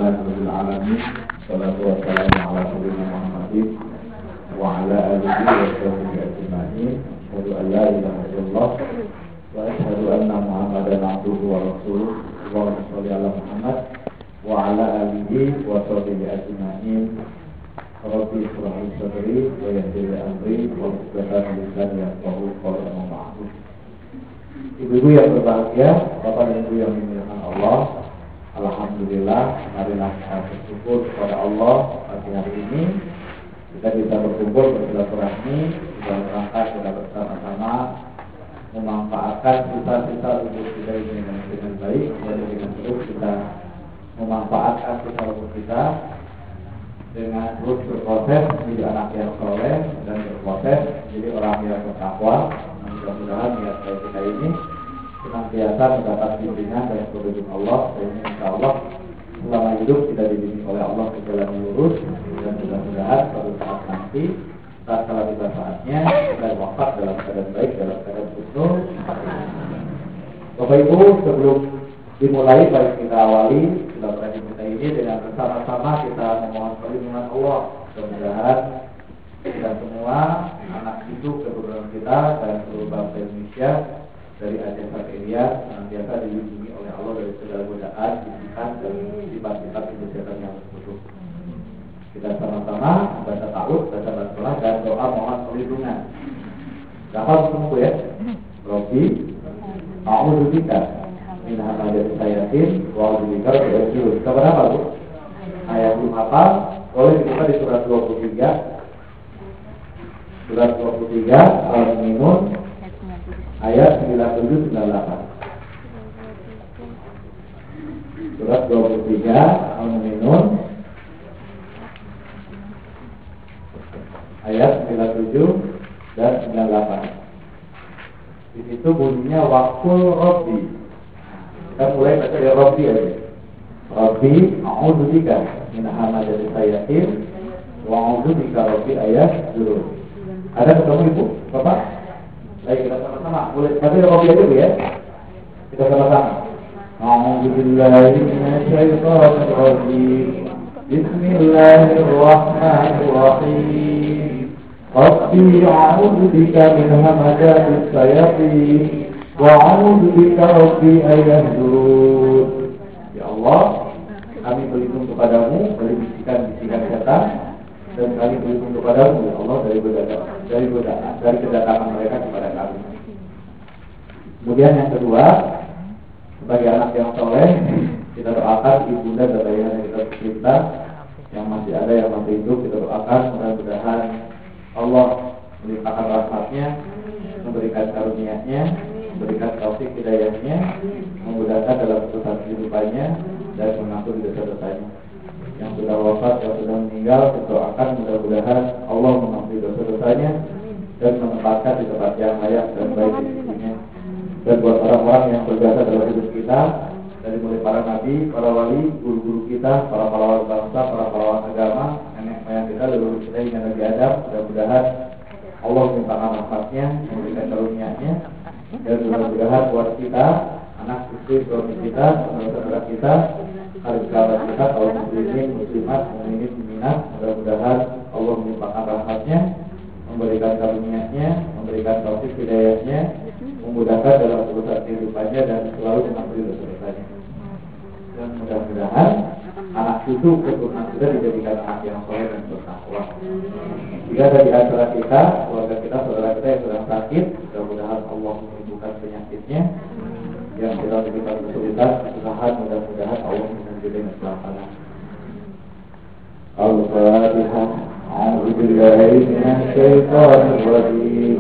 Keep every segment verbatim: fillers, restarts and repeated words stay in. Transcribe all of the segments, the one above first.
Alhamdulillahirabbil alamin. Wassalatu wassalamu ala sayyidina Muhammadin wa ala alihi wa sahbihi ajma'in. Asyhadu an la ilaha illallah wa asyhadu anna Muhammadan abduhu wa rasuluh. Allahumma shalli ala Muhammad wa ala alihi wa sahbihi ajma'in. Rabbi shrah li sadri wa yassir li amri wa hlul lisani yafqahu qawli. Ibu-ibu yang berbahagia, Bapak dan Ibu yang dimuliakan Allah, alhamdulillah, marilah kita bersyukur kepada Allah pagi hari ini kita bisa berkumpul bersilaturahmi dalam rangka kita bersama-sama memanfaatkan sisa-sisa umur kita ini dengan baik dan dengan terus kita memanfaatkan sisa umur kita dengan terus berproses menjadi anak yang soleh dan berproses menjadi orang yang bertakwa. Mudah-mudahan niat kita ini senantiasa mendapat bimbingan dari petunjuk Allah, dan insya Allah selama hidup kita dibimbing oleh Allah ke jalan yang lurus, dan mudah-mudahan suatu saat nanti saat kala tiba saatnya kita wafat dalam keadaan baik, dalam keadaan husnul. Bapak Ibu, sebelum dimulai baik kita awali silaturahmi kita ini dengan bersama-sama kita memohon perlindungan Allah. Mudah-mudahan kita semua anak cucu keturunan kita dan seluruh bangsa Indonesia dari Aceh sampai India senantiasa dilindungi oleh Allah dari segala godaan, bisikan dan sifat-sifat kejahatan yang terkutuk. Kita sama-sama baca ta'awudz, baca basmalah dan doa mohon perlindungan. Dapat semua ya. Rabbi a'udzubika min hamazatis syayatin wa a'udzubika min syarri. Kita berapa, Bu? Ayat belum hafal, boleh dibuka di surat dua puluh tiga. Surat dua puluh tiga Al-Mu'minun ayat sembilan puluh tujuh sembilan puluh delapan. Surat dua puluh tiga Al-Mu'minun ayat sembilan puluh tujuh dan sembilan puluh delapan. Di situ bunyinya waqul rabbi. Kita mulai baca dari rabbi aja. Rabbi a'udzubika min hamazatis syayatin wa a'udzubika rabbi ayat dulu. Ada ketemu Ibu, Bapak? Baik, kita sama-sama. Boleh, tapi Rabbi aja Bu ya. Kita sama-sama. A'udzubillahi minasyaitonir rajim. Bismillahirrahmanirrahim. Rabbi a'udzubika min hamazatis syayatin wa a'udzubika rabbi ayahdurun. Ya Allah, kami berlindung kepadamu dari bisikan-bisikan setan, dan kami berlindung kepadamu ya Allah dari godaan dari godaan dari kedatangan mereka kepada kami. Kemudian yang kedua, sebagai anak yang soleh, kita doakan ibunda dan ayah yang kita tercinta yang masih ada yang masih hidup, kita doakan mudah-mudahan Allah melimpahkan rahmatnya, memberikan karunia-Nya, memberikan taufik hidayahnya, memudahkan dalam urusan kehidupannya dan mengampuni dosa-dosanya. Yang sudah wafat, yang sudah meninggal, kita doakan mudah-mudahan Allah mengampuni dosa-dosanya dan menempatkan di tempat yang layak dan baik di sisinya. Dan buat orang-orang yang berjasa dalam hidup kita, dari mulai para nabi, para wali, guru-guru kita, para pahlawan bangsa, para pahlawan agama, nenek moyang kita, leluhur kita hingga Nabi Adam, mudah-mudahan Allah melimpahkan rahmatnya, memberikan karunia-Nya, dan mudah-mudahan buat kita, anak istri, suami kita, saudara-saudara kita, hari kerabat kita, kaum muslimin, muslimat, mukminin, mukminat, mudah-mudahan Allah melimpahkan rahmatnya, memberikan karunia-Nya, memberikan taufik hidayahnya, memudahkan dalam urusan kehidupannya dan selalu mengampuni dosa-dosanya. Dan mudah-mudahan anak cucu keturunan kita dijadikan anak yang soleh dan bertakwa. Jika ada di antara kita, keluarga kita, saudara kita yang sedang sakit, mudah-mudahan Allah menyembuhkan penyakitnya. Yang kita diberikan kesulitan, kesusahan, mudah-mudahan Allah memberikan keselamatan. Al-Fatihah. A'udzubillahi minasyaitonir rajim.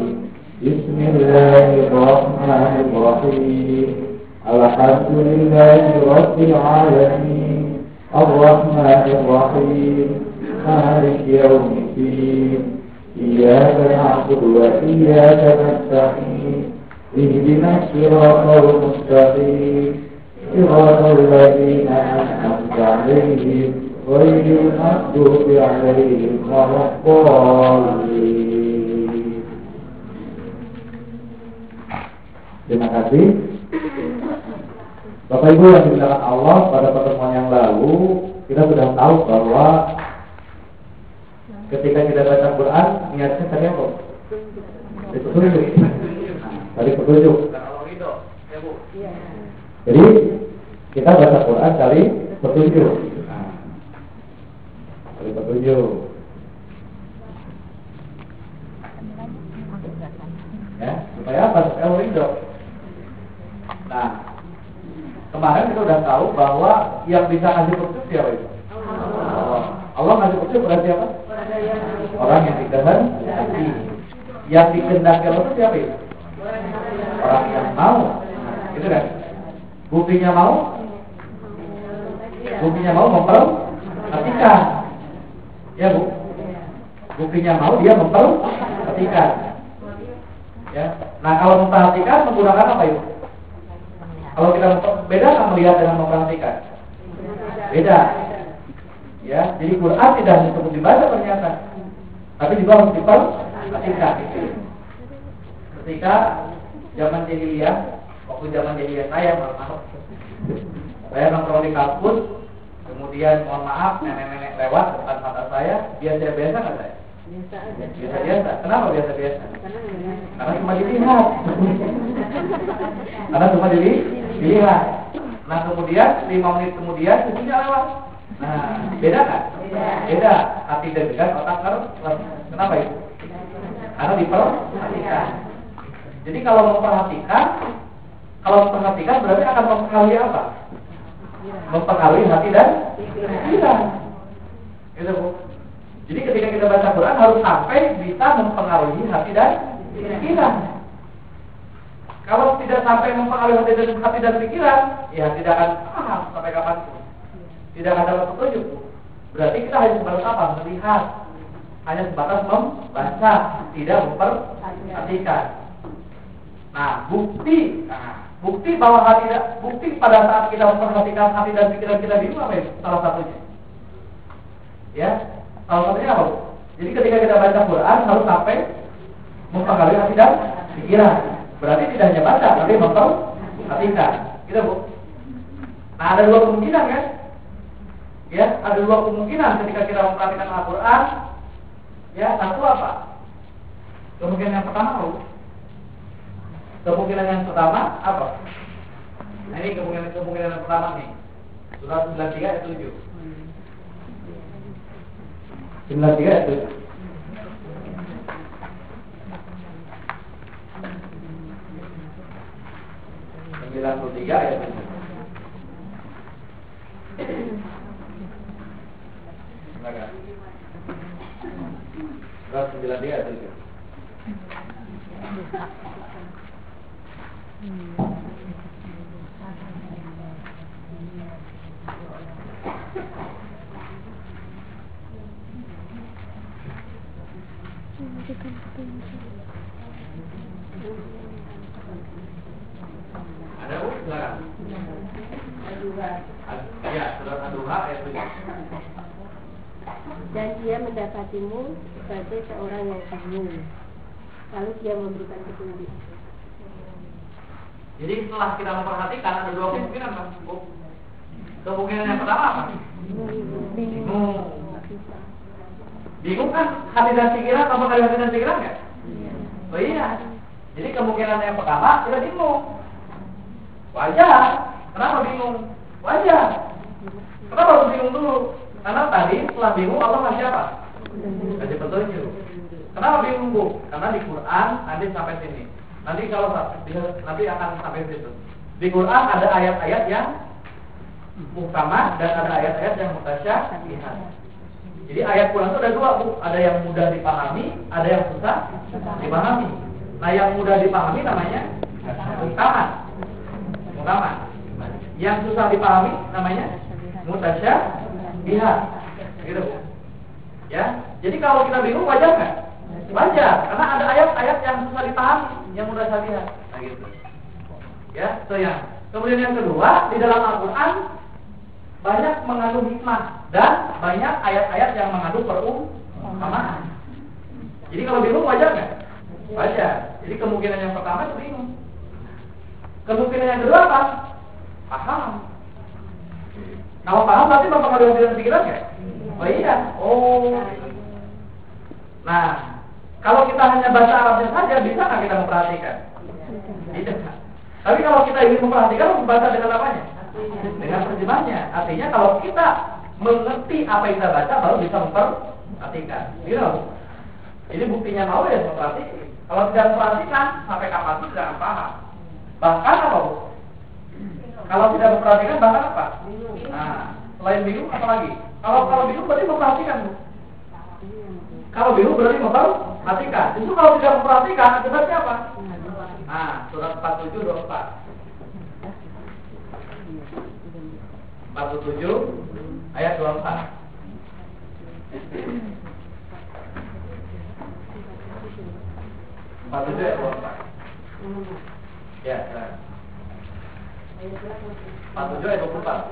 Bismillahirrahmanirrahim. Alhamdulillahi rabbil alamin. Ar-Rahmanir-Rahim. Maliki yaumiddin. Iyyaka na'budu wa iyyaka nasta'in. Ihdinas siratal mustaqim. Siratal ladzina an'amta 'alaihim ghairil maghdubi 'alaihim waladdallin. Terima kasih. Bapak Ibu yang dimuliakan Allah, pada pertemuan yang lalu kita sudah tahu bahwa ketika kita baca Quran niatnya tadi apa? Petunjuk. Tadi petunjuk. Jadi kita baca Quran kali petunjuk. Nah, kali petunjuk. Ya, supaya apa? Supaya ridho. Nah, kemarin kita udah tahu bahwa yang bisa ngasih petunjuk siapa itu? Allah. Allah ngasih petunjuk berarti apa? Orang yang dikehendaki. Yang dikehendaki Allah itu siapa itu? Orang yang mau. Gitu kan? Buktinya mau? Buktinya mau memperhatikan. Ya Bu? Buktinya mau dia memperhatikan. Ya. Nah kalau memperhatikan menggunakan apa itu? Kalau kita beda kan melihat dengan memperhatikan? Beda. Ya, jadi Quran tidak hanya cukup dibaca ternyata, tapi juga harus diperhatikan. Ketika zaman jahiliyah, waktu zaman jahiliyah saya, maaf, saya nongkrong di kampus, kemudian mohon maaf nenek-nenek lewat depan mata saya, biasa-biasa nggak saya? Biasa-biasa. Kenapa biasa-biasa? Karena cuma dilihat. Karena cuma dilihat. Nah kemudian lima menit kemudian cucunya lewat. Nah beda kan? Beda. Hati deg-degan, otak ngerti. Kenapa itu? Karena diperhatikan. Jadi kalau memperhatikan, kalau memperhatikan berarti akan mempengaruhi apa? Mempengaruhi hati dan pikiran. Gitu Bu. Jadi ketika kita baca Quran harus sampai bisa mempengaruhi hati dan pikiran. Kalau tidak sampai mempengaruhi hati dan, hati dan pikiran, ya tidak akan paham sampai kapanpun. Tidak akan dapat petunjuk. Berarti kita hanya sebatas apa? Melihat. Hanya sebatas membaca, tidak memperhatikan. Nah, bukti, nah, bukti bahwa hati, bukti pada saat kita memperhatikan hati dan pikiran kita bingung apa itu? Salah satunya. Ya. Salah satunya apa? Jadi ketika kita baca Quran harus sampai mempengaruhi hati dan pikiran. Berarti tidak hanya baca, tapi memperhatikan. Gitu Bu. Nah ada dua kemungkinan kan? Ya, ada dua kemungkinan ketika kita memperhatikan Al-Quran. Ya, satu apa? Kemungkinan yang pertama Bu. Kemungkinan yang pertama apa? Nah ini kemungkinan kemungkinan yang pertama nih. Surah sembilan puluh tiga ayat tujuh. sembilan puluh tiga ayat tujuh. sembilan puluh tiga ayat tujuh. Silakan. Surah sembilan puluh tiga ayat tujuh. Ada Bu? Silakan. Ya, surat Ad-Duha ayat tujuh. Dan dia mendapatimu sebagai seorang yang bingung, lalu dia memberikan petunjuk. Jadi setelah kita memperhatikan ada dua kemungkinan Pak. Kemungkinan yang pertama apa? Bingung. Bingung kan hati dan pikiran, apa kali hati dan pikiran nggak? Oh iya. Jadi kemungkinan yang pertama kita bingung. Wajar. Kenapa bingung? Wajar. Kenapa harus bingung dulu? Karena tadi setelah bingung Allah ngasih apa? Kasih petunjuk. Kenapa bingung Bu? Karena di Quran nanti sampai sini. Nanti kalau nanti akan sampai situ. Di Quran ada ayat-ayat yang muhkamah dan ada ayat-ayat yang mutasyabihat. Jadi ayat Quran itu ada dua Bu. Ada yang mudah dipahami, ada yang susah dipahami. Nah yang mudah dipahami namanya muhkamah. Muhkamah. Yang susah dipahami namanya mutasyabihat. Gitu Bu. Ya. Jadi kalau kita bingung wajar nggak? Wajar, karena ada ayat-ayat yang susah dipahami, yang mudah sabihat. Nah gitu. Ya, itu yang. Kemudian yang kedua, di dalam Al-Quran banyak mengandung hikmah dan banyak ayat-ayat yang mengandung perumpamaan. Jadi kalau bingung wajar nggak? Wajar. Jadi kemungkinan yang pertama itu bingung. Kemungkinan yang kedua apa? Paham. Kalau paham berarti mempengaruhi hati dan pikiran nggak? Oh iya. Oh. Nah, kalau kita hanya bahasa Arabnya saja, bisa nggak kita memperhatikan? Tidak. Tapi kalau kita ingin memperhatikan, membaca dengan apanya? Dengan terjemahnya. Artinya kalau kita mengerti apa yang kita baca, baru bisa memperhatikan. Gitu. Ini buktinya mau ya memperhatikan. Kalau tidak memperhatikan, sampai kapan pun tidak akan paham. Bahkan apa bu? Kalau tidak memperhatikan, bahkan apa? Nah, selain bingung, apa lagi? Kalau kalau bingung berarti memperhatikan bu. Kalau bingung berarti memperhatikan. Justru kalau tidak memperhatikan, akibatnya apa? Nah, surat empat puluh tujuh dua puluh empat. empat puluh tujuh ayat dua puluh empat. empat puluh tujuh ayat dua puluh empat. Ya, nah. empat puluh tujuh ayat dua puluh empat.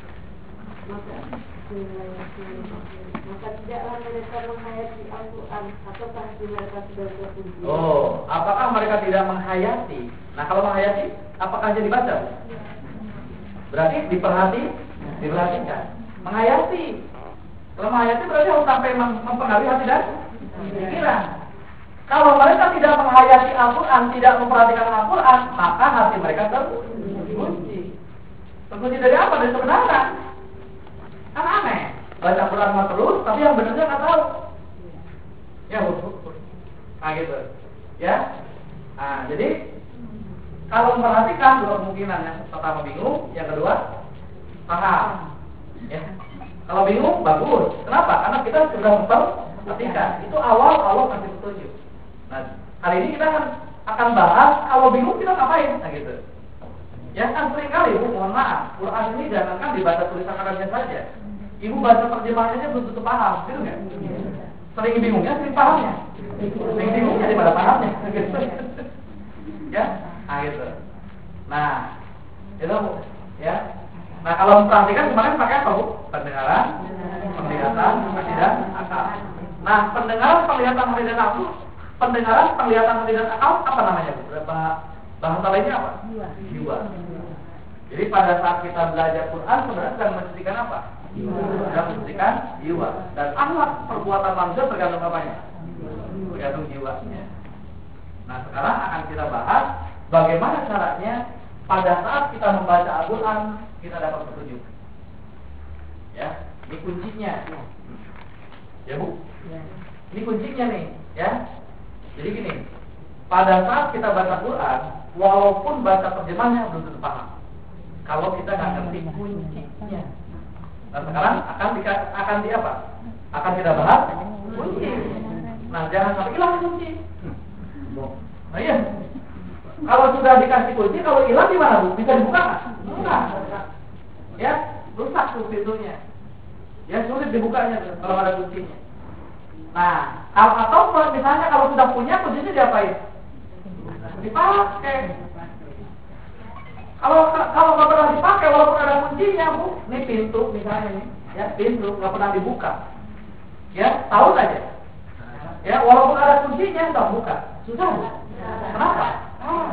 Maka tidaklah mereka menghayati Al-Quran, ataukah mereka sudah terkunci? Oh, apakah mereka tidak menghayati? Nah, kalau menghayati, apakah jadi baca? Berarti diperhati, diperhatikan. Menghayati. Kalau menghayati berarti harus sampai mempengaruhi hati dan pikiran. Kalau mereka tidak menghayati Al-Quran, tidak memperhatikan Al-Quran, maka hati mereka terkunci. Terkunci dari apa? Dari kebenaran. Kan aneh. Baca Quran mah terus, tapi yang benarnya nggak tahu. Ya, bu. Nah gitu. Ya. Nah, jadi kalau memperhatikan dua kemungkinan, yang pertama bingung, yang kedua paham. Ya. Kalau bingung bagus. Kenapa? Karena kita sudah memperhatikan. Itu awal Allah kasih petunjuk. Nah, kali ini kita akan akan bahas kalau bingung kita ngapain? Nah gitu. Ya kan sering kali bu, mohon maaf, Quran ini jangankan dibaca tulisan Arabnya saja. Ibu baca terjemahannya belum tentu paham, gitu nggak? Sering bingungnya, sering pahamnya. Sering bingungnya daripada pahamnya. Ya, nah gitu. Nah, itu bu, ya. Nah kalau memperhatikan kemarin pakai apa bu? Pendengaran, penglihatan, hati dan akal. Nah pendengaran, penglihatan, hati dan akal, pendengaran, penglihatan, hati dan akal apa namanya bu? Bahasa lainnya apa? Jiwa. Jadi pada saat kita belajar Quran sebenarnya sedang mensucikan apa? Sedang mensucikan jiwa. Dan akhlak perbuatan manusia tergantung apanya? Tergantung jiwanya. Nah sekarang akan kita bahas bagaimana caranya pada saat kita membaca Al-Quran kita dapat petunjuk. Ya, ini kuncinya. Ya bu? Ini kuncinya nih, ya. Jadi gini, pada saat kita baca Quran, walaupun baca terjemahnya belum tentu paham. Kalau kita nggak ngerti kuncinya. Nah sekarang akan di, akan di apa? Akan kita bahas kunci. Nah jangan sampai hilang kunci. Nah iya. Kalau sudah dikasih kunci, kalau hilang gimana bu? Bisa dibuka nggak? Enggak. Ya, rusak tuh pintunya. Ya sulit dibukanya tuh, kalau ada kuncinya. Nah, atau misalnya kalau sudah punya kuncinya diapain? Dipakai. Kalau kalau nggak pernah dipakai, walaupun ada kuncinya bu, ini pintu misalnya nih, ya pintu nggak pernah dibuka, ya tahu saja, ya walaupun ada kuncinya nggak buka, susah bu. Kenapa? Ah.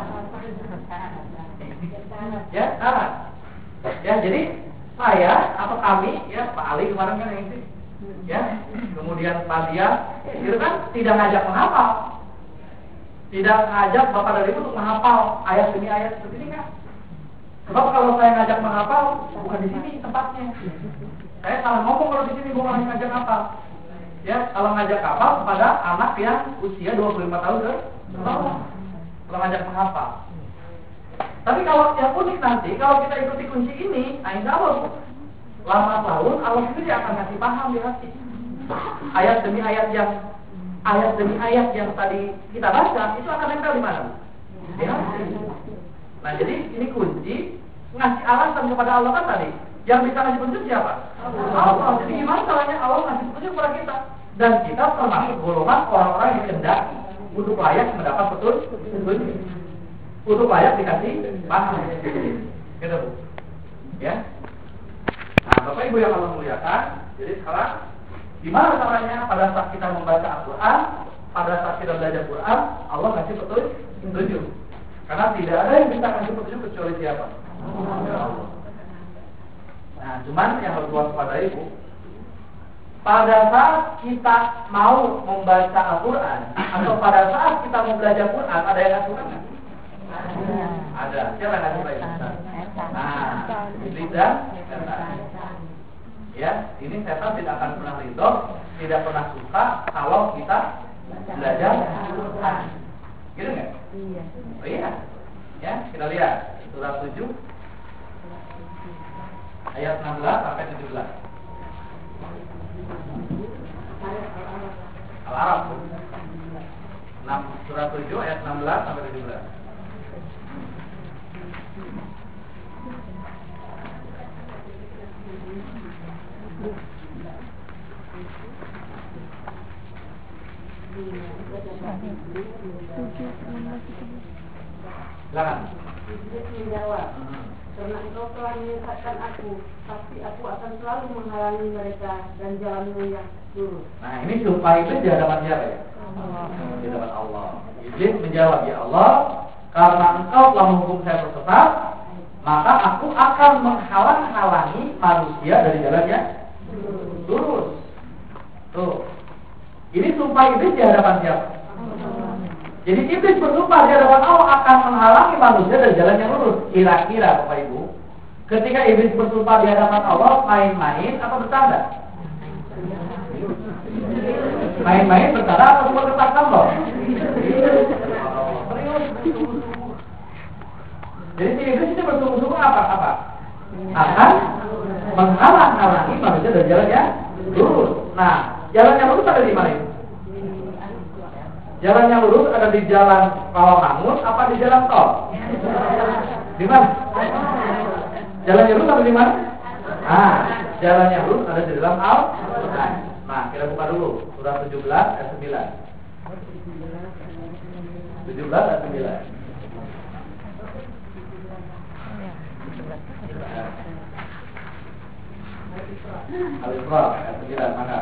Ya, ah. Ya jadi saya atau kami, ya Pak Ali kemarin kan yang ini, ya kemudian Pak Dia, itu kan tidak ngajak menghafal, tidak ngajak bapak dan ibu untuk menghafal ayat demi ayat seperti ini kan? Sebab kalau saya ngajak menghafal, bukan di sini tempatnya. Saya salah ngomong kalau di sini bukan ngajak hafal. Ya, kalau ngajak hafal kepada anak yang usia dua puluh lima tahun ke bawah. Kalau ngajak menghafal. Tapi kalau yang unik nanti, kalau kita ikuti kunci ini, nah insya Allah lama tahun Allah sendiri akan kasih paham di hati. Ayat demi ayat yang ayat demi ayat yang tadi kita baca itu akan nempel di mana? Di hati. Nah jadi ini kunci ngasih alasan kepada Allah kan tadi. Yang bisa ngasih petunjuk siapa? Allah. Jadi gimana caranya Allah ngasih petunjuk kepada kita? Dan kita termasuk golongan orang-orang yang kehendak untuk layak mendapat petunjuk. Untuk layak dikasih paham. Gitu bu. Ya. Nah Bapak Ibu yang Allah muliakan. Jadi sekarang gimana caranya pada saat kita membaca Al-Quran, pada saat kita belajar Quran, Allah ngasih petunjuk. Karena tidak ada yang bisa ngasih petunjuk kecuali siapa? Allah. Nah, cuman yang harus waspadai Bu, pada saat kita mau membaca Al-Quran atau pada saat kita mau belajar Quran, ada yang nggak suka nggak? Ada. Ada. Siapa yang nggak suka itu? Nah, iblis dan setan. Ya, ini setan tidak akan pernah ridho, tidak pernah suka kalau kita belajar Quran. Gitu nggak? Iya. Oh iya. Ya, kita lihat surat tujuh ayat enam belas sampai tujuh belas. Al-Araf surat tujuh ayat enam belas sampai tujuh belas. Silakan. Iblis menjawab, karena engkau telah menyesatkan aku, pasti aku akan selalu menghalangi mereka dan jalanmu yang lurus. Nah, ini supaya iblis di hadapan siapa ya? Allah. Di hadapan Allah. Iblis menjawab, ya Allah, karena engkau telah menghukum saya tersesat, maka aku akan menghalang-halangi manusia dari jalannya lurus. Tuh. Ini sumpah iblis di hadapan siapa? Jadi iblis bersumpah di hadapan Allah akan menghalangi manusia dari jalan yang lurus. Kira-kira Bapak Ibu, ketika iblis bersumpah di hadapan Allah, main-main atau bercanda? Main-main, bercanda atau semua ketakan loh? Jadi si iblis itu bersungguh-sungguh apa? Apa? Akan menghalang-halangi manusia dari jalan yang lurus. Nah, jalan yang lurus ada di mana itu? Jalan yang lurus ada di jalan Rawamangun apa di jalan tol? Di mana? Jalan yang lurus ada di mana? Ah, jalan yang lurus ada di dalam Al-Quran. Nah, kita buka dulu surat tujuh belas ayat sembilan. tujuh belas ayat sembilan. Al-Isra ayat sembilan, mana?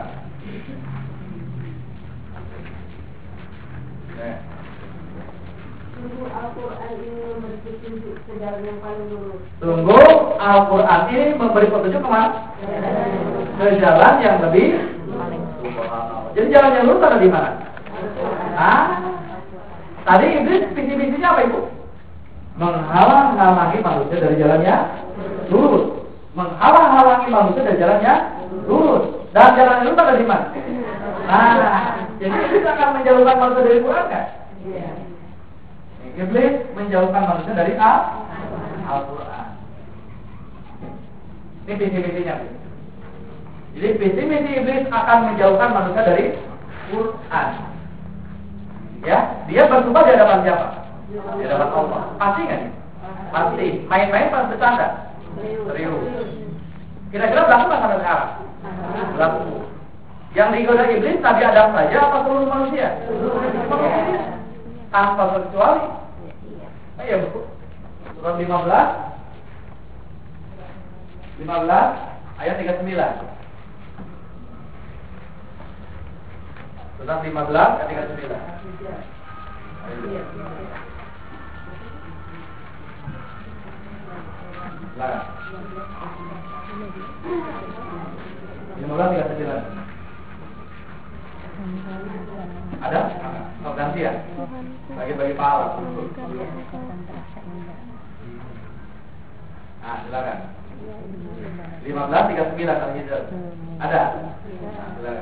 Sungguh Al-Quran ini memberi petunjuk ke jalan yang paling lurus. Sungguh Al-Quran ini memberi petunjuk kemana? Ke jalan yang lebih subhanallah. Jadi jalan yang lurus ada di mana? Ah, tadi iblis visi-visinya apa Ibu? Menghalang-halangi manusia dari jalannya lurus. Menghalang-halangi manusia dari jalannya lurus. Dan jalan yang lurus ada di mana? Nah, jadi iblis akan menjauhkan manusia dari Quran kan? Iya. Iblis menjauhkan manusia dari Al-Quran. Ini visi-visinya. Jadi visi-visi iblis akan menjauhkan manusia dari Quran. Ya, dia bersumpah di hadapan siapa? Di hadapan Allah. Pasti nggak nih? Pasti. Main-main pas bercanda. Serius. Kira-kira berlaku nggak sampai sekarang? Berlaku. Yang digoda iblis Nabi Adam saja apa seluruh manusia? Tanpa terkecuali. Oh iya Bu. Surat lima belas lima belas ayat tiga puluh sembilan. Surat lima belas ayat tiga puluh sembilan. Lah. lima belas tiga puluh sembilan. Ada? Oh, ganti ya? Bagi-bagi pahala. Nah, silakan. lima belas tiga puluh sembilan Al-Hijr. Ada? Nah, silakan.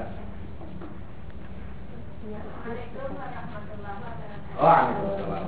Oh, Waalaikumsalam.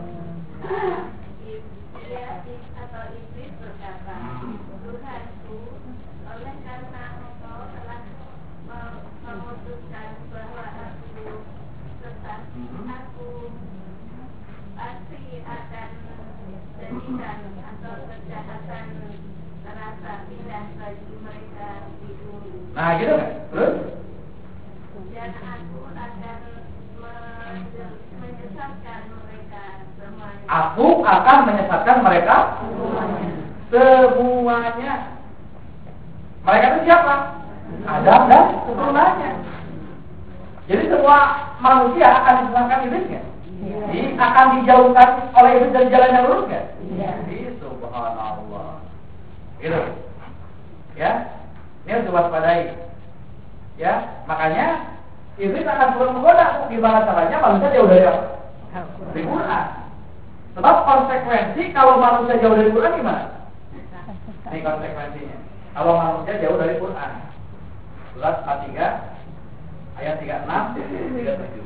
Atau iblis berkata, Tuhanku, oleh karena engkau telah memutuskan bahwa aku sesat, aku pasti akan jadikan atau kejahatan terasa indah bagi mereka di bumi. Nah, gitu kan? Terus? Dan aku akan menyesatkan mereka semuanya. Aku akan menyesatkan mereka semuanya. Semuanya. Mereka itu siapa? Adam dan keturunannya. Jadi semua manusia akan disesatkan iblisnya. Jadi akan dijauhkan oleh iblis dari jalan yang lurus nggak? Iya. Subhanallah. Gitu. Ya, ini harus diwaspadai. Ya, makanya iblis akan selalu menggoda. Gimana caranya manusia jauh dari apa? Dari Quran. Sebab konsekuensi kalau manusia jauh dari Quran gimana? Ini konsekuensinya. Kalau manusia jauh dari Quran. Surat empat puluh tiga ayat tiga puluh enam tiga puluh tujuh.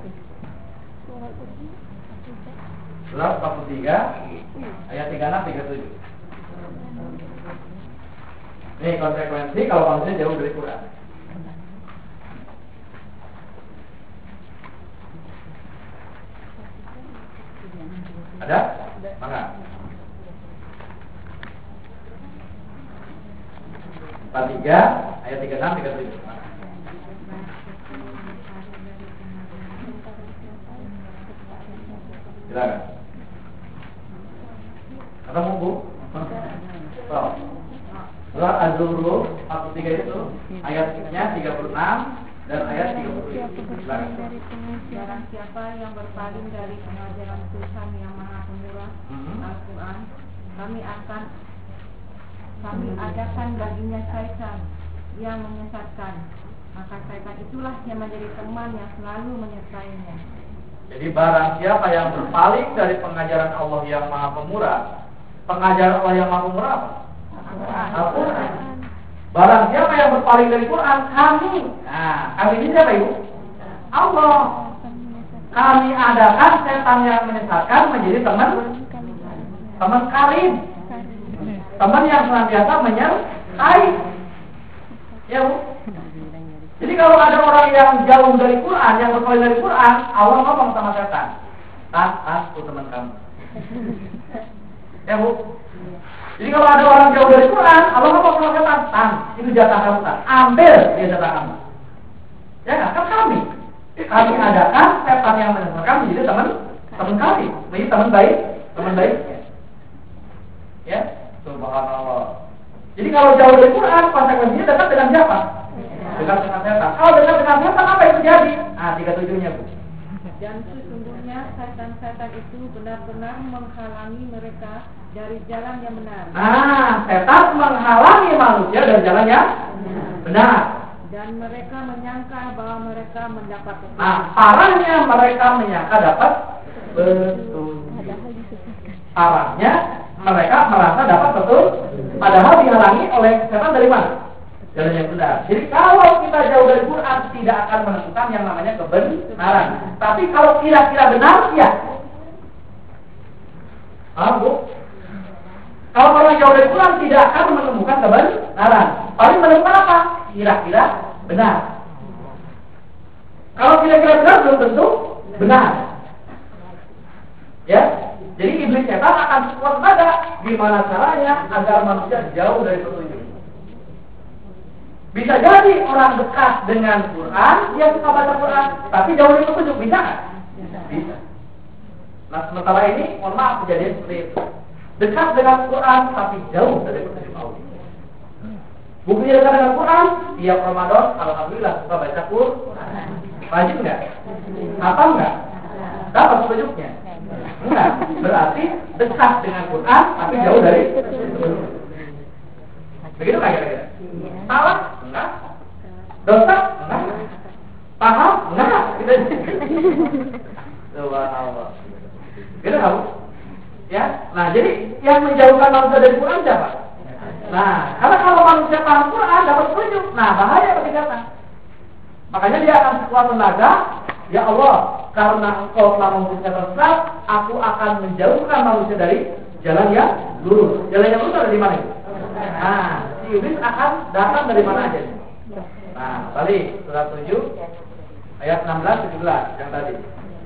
Surat empat puluh tiga ayat tiga puluh enam tiga puluh tujuh. Ini konsekuensi kalau manusia jauh dari Quran. Ada? Maka empat puluh tiga ayat tiga puluh enam tiga puluh tujuh. Silakan. Ada buku? Oh. Surat Az-Zukhruf empat puluh tiga itu ayatnya tiga puluh enam dan ayat tiga puluh tujuh. Silakan. Barang siapa yang berpaling dari pengajaran Tuhan yang Maha Pemurah, Hmm. Al-Quran, kami akan kami adakan baginya syaitan yang menyesatkan. Maka syaitan itulah yang menjadi teman yang selalu menyertainya. Jadi barang siapa yang berpaling dari pengajaran Allah yang Maha Pemurah, pengajaran Allah yang Maha Pemurah apa? Al-Quran. Barang siapa yang berpaling dari Quran, kami. Nah, kami ini siapa ibu? Allah. Kami adakan setan yang menyesatkan menjadi teman, teman karib, teman yang senantiasa menyertai. Ya bu. Jadi kalau ada orang yang jauh dari Quran, yang berpaling dari Quran, Allah ngomong sama setan, "Tas, tas, tuh teman kamu." Ya bu. Jadi kalau ada orang jauh dari Quran, Allah ngomong sama setan, "Tan, itu jatah kamu, tan. Ambil dia jatah kamu." Ya nggak? Kan kami, kami adakan setan yang menyesatkan menjadi teman, teman kami, menjadi teman baik, teman baiknya. Ya, subhanallah. Jadi kalau jauh dari Quran, konsekuensinya dekat dengan siapa? Dekat dengan setan. Kalau dekat dengan setan, apa yang terjadi? Ah, tiga tujuhnya bu. Dan sesungguhnya setan-setan itu benar-benar menghalangi mereka dari jalan yang benar. Nah, setan menghalangi manusia dari jalan yang benar. Dan mereka menyangka bahwa mereka mendapat petunjuk. Nah, parahnya mereka menyangka dapat petunjuk. Parahnya mereka merasa dapat petunjuk, padahal dihalangi oleh setan dari mana? Jalan yang benar. Jadi kalau kita jauh dari Quran, tidak akan menemukan yang namanya kebenaran. Tapi kalau kira-kira benar, ya. Ah, bu. Kalau orang jauh dari Quran, tidak akan menemukan kebenaran. Paling menemukan apa? Kira-kira benar. Kalau kira-kira benar, belum tentu benar. Ya. Jadi iblis setan akan waspada gimana caranya agar manusia jauh dari petunjuk. Bisa jadi orang dekat dengan Quran, dia suka baca Quran, tapi jauh dari petunjuk, bisa nggak? Bisa. Nah, sementara ini, mohon maaf kejadian seperti itu. Dekat dengan Quran, tapi jauh dari petunjuk Allah. Bukunya dekat dengan Quran, tiap Ramadan, alhamdulillah suka baca Quran. Wajib nggak? Apa nggak? Dapat petunjuknya? Enggak. Berarti dekat dengan Quran, tapi jauh dari petunjuk. Begitu nggak kira-kira? Salah? Enggak. Dosa? Enggak. Paham? Enggak. Kita subhanallah. Gitu kamu? Ya. Nah, jadi yang menjauhkan manusia dari Quran siapa? Nah, karena kalau manusia paham Quran dapat petunjuk. Nah, bahaya bagi setan. Makanya dia akan sekuat tenaga, ya Allah, karena Engkau telah mempunyai sesat, aku akan menjauhkan manusia dari jalan yang lurus. Jalan yang lurus ada di mana? Nah, si iblis akan datang dari mana aja? Nah, balik surat tujuh ayat enam belas tujuh belas yang tadi.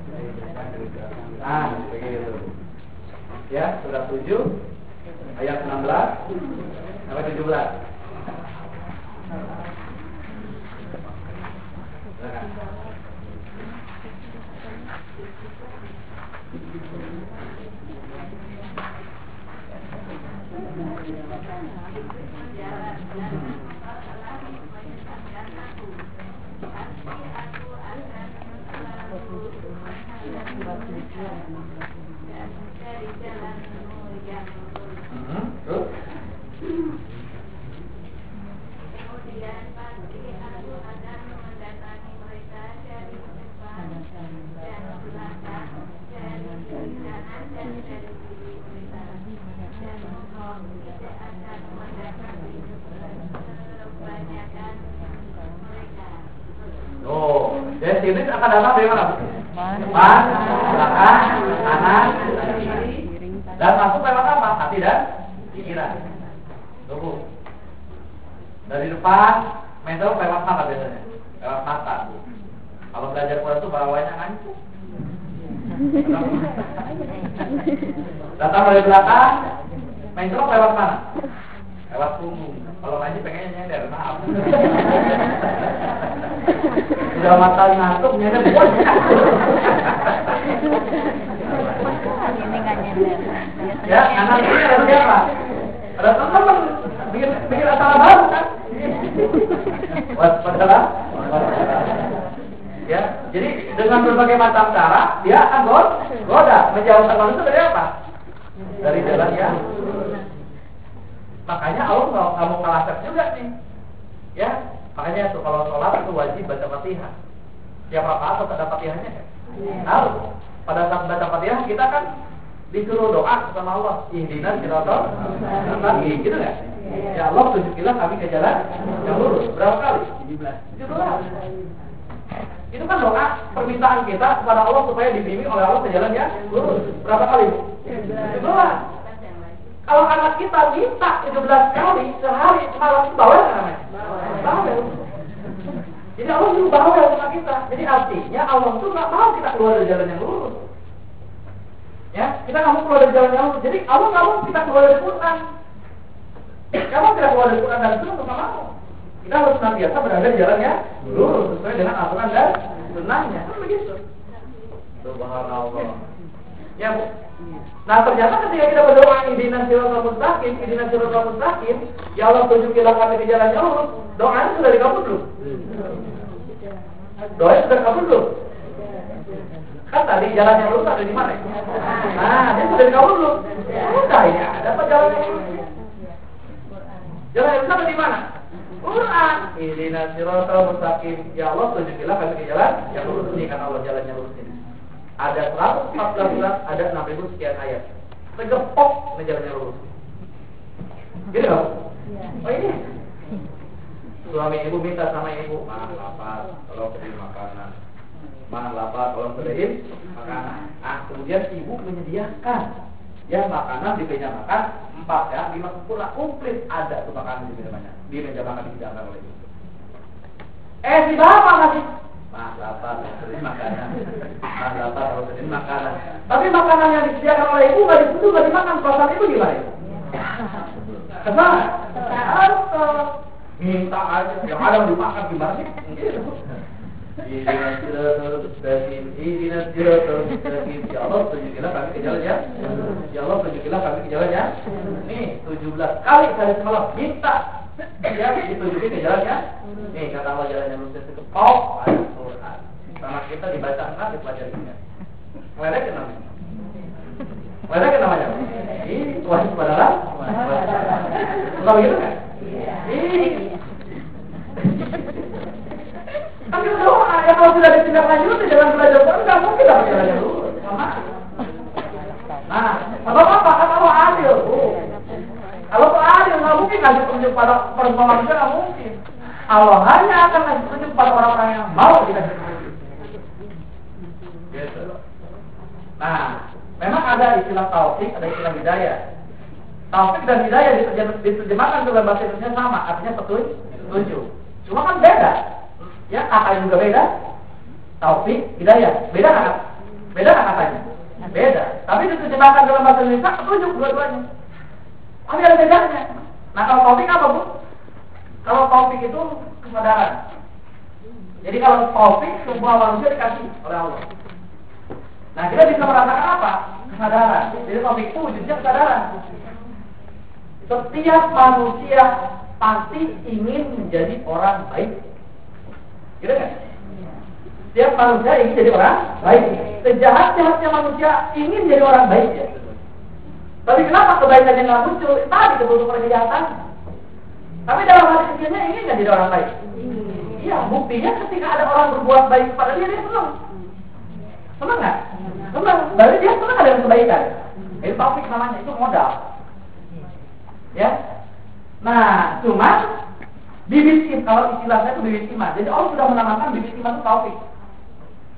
Nah, begitu. Ya, surat tujuh ayat enam belas sampai tujuh belas. Dan iblis akan datang dari mana? Depan, belakang, kanan, kiri, dan masuk lewat apa? Hati dan pikiran. Tunggu. Dari depan, mental lewat mana biasanya? Lewat mata. Kalau belajar Quran itu bawahnya ngancung. Datang dari belakang, mental lewat mana? Lewat punggung. Kalau ngaji pengennya nyender, maaf. Udah mata ngantuk nyender bos. Ini nggak nyender. Ya, anak ini ada siapa? Ada teman-teman bikin bikin acara baru kan? Waspadalah. Ya, jadi dengan berbagai macam cara dia akan goda menjauhkan manusia dari apa? Dari jalan ya. Makanya Allah nggak kamu kalah juga nih, ya. Makanya tuh kalau sholat itu wajib baca Fatihah. Tiap rakaat atau ada Fatihahnya kan? Harus. Pada saat baca Fatihah kita kan disuruh doa sama Allah. Ihdinas siratal mustaqim, gitu nggak? Ya Allah tunjukilah kami ke jalan yang lurus. Berapa kali? tujuh belas. Itu kan doa permintaan kita kepada Allah supaya dibimbing oleh Allah ke jalan yang lurus. Berapa kali? tujuh belas. Kalau anak kita minta tujuh belas kali sehari malam itu bawel kan namanya? Bawel. Jadi Allah itu bawel sama kita. Jadi artinya Allah itu nggak mau kita keluar dari jalan yang lurus. Ya, kita nggak mau keluar dari jalan yang lurus. Jadi Allah nggak mau kita keluar dari Quran. Kamu tidak keluar dari Quran dan Sunnah nggak mau. Kita harus senantiasa berada di jalan yang lurus sesuai dengan aturan dan sunnahnya. Kan begitu. Subhanallah. Ya Bu. Nah ternyata ketika kita berdoa ihdinas siratal mustaqim, ihdinas siratal mustaqim, ya Allah tunjukilah kami ke jalan yang lurus. Doanya sudah dikabul belum? Doanya sudah dikabul belum? Kan tadi jalan yang lurus ada di mana? Nah, dia sudah dikabul belum? Sudah ini ada apa jalan yang lurus? Jalan yang lurus ada di mana? Quran. Ihdinas siratal mustaqim, ya Allah tunjukilah kami ke jalan yang lurus. Ini kan Allah jalan yang lurus ini. Ada seratus empat belas surat, ada enam ribu sekian ayat. Segepok ngejalannya lurus. Gitu dong? Oh ini suami ibu minta sama ibu, maaf lapar, tolong beliin makanan. Maaf lapar, tolong beliin makanan. Ah kemudian ibu menyediakan ya makanan di meja makan empat ya, lima sempurna, komplit ada tuh makanan di meja makan, di meja makan disediakan oleh ibu. Eh si bapak ngasih. Maaf lapar, beliin makanan. Maaf lapar, kalau beliin makanan. Tapi makanan yang disediakan oleh ibu nggak disitu nggak dimakan. Perasaan ibu gimana ibu? Kesal? Kesal. Minta aja, yang ada dimakan gimana sih? Ihdinas siratal mustaqim, ihdinas siratal mustaqim. Ya Allah tunjukilah kami ke jalan ya. Ya Allah tunjukilah kami ke jalan ya. Nih tujuh belas kali kali semalam minta ya ditunjukin ke jalannya. Nih kata Allah jalan yang lurus itu kau ada Quran. Sama kita dibaca enggak dipelajarinya. Mereka kan namanya. Mereka kan namanya. Ini Tuhan subhanahu. Enggak begitu kan? Ini. Kan kita doa ya kalau sudah ditindaklanjuti jangan belajar Quran enggak mungkin dapat jalan yang lurus. Sama. Nah, sebab apa? Kan Allah adil. Kalau Allah adil nggak mungkin ngasih petunjuk pada perempuan manusia, nggak mungkin. Allah hanya akan ngasih petunjuk pada orang-orang yang mau dikasih petunjuk. Gitu. Nah, memang ada istilah taufik, ada istilah hidayah. Taufik dan hidayah diterjemahkan dalam bahasa Indonesia sama, artinya petunjuk. Cuma kan beda. Ya, katanya juga beda. Taufik, hidayah, beda nggak? Beda nggak katanya? Beda. Tapi diterjemahkan dalam bahasa Indonesia petunjuk dua-duanya. Tapi ada bedanya. Nah kalau taufik apa Bu? Kalau taufik itu kesadaran. Jadi kalau taufik semua manusia dikasih oleh Allah. Nah kita bisa merasakan apa? Kesadaran. Jadi taufik itu wujudnya kesadaran. Setiap manusia pasti ingin menjadi orang baik. Gitu kan? Setiap manusia ingin jadi orang baik. Sejahat-jahatnya manusia ingin jadi orang baik ya. Tapi kenapa kebaikannya nggak muncul? Tadi kebutuhan kejahatan. Tapi dalam hati kecilnya ingin nggak jadi orang baik? Iya, buktinya ketika ada orang berbuat baik kepada dia, dia senang. Senang nggak? Senang. Berarti dia senang dengan kebaikan. Itu taufik namanya, itu modal. Ya. Nah, cuma bibit iman, kalau istilah saya itu bibit iman. Jadi Allah sudah menamakan bibit iman itu taufik.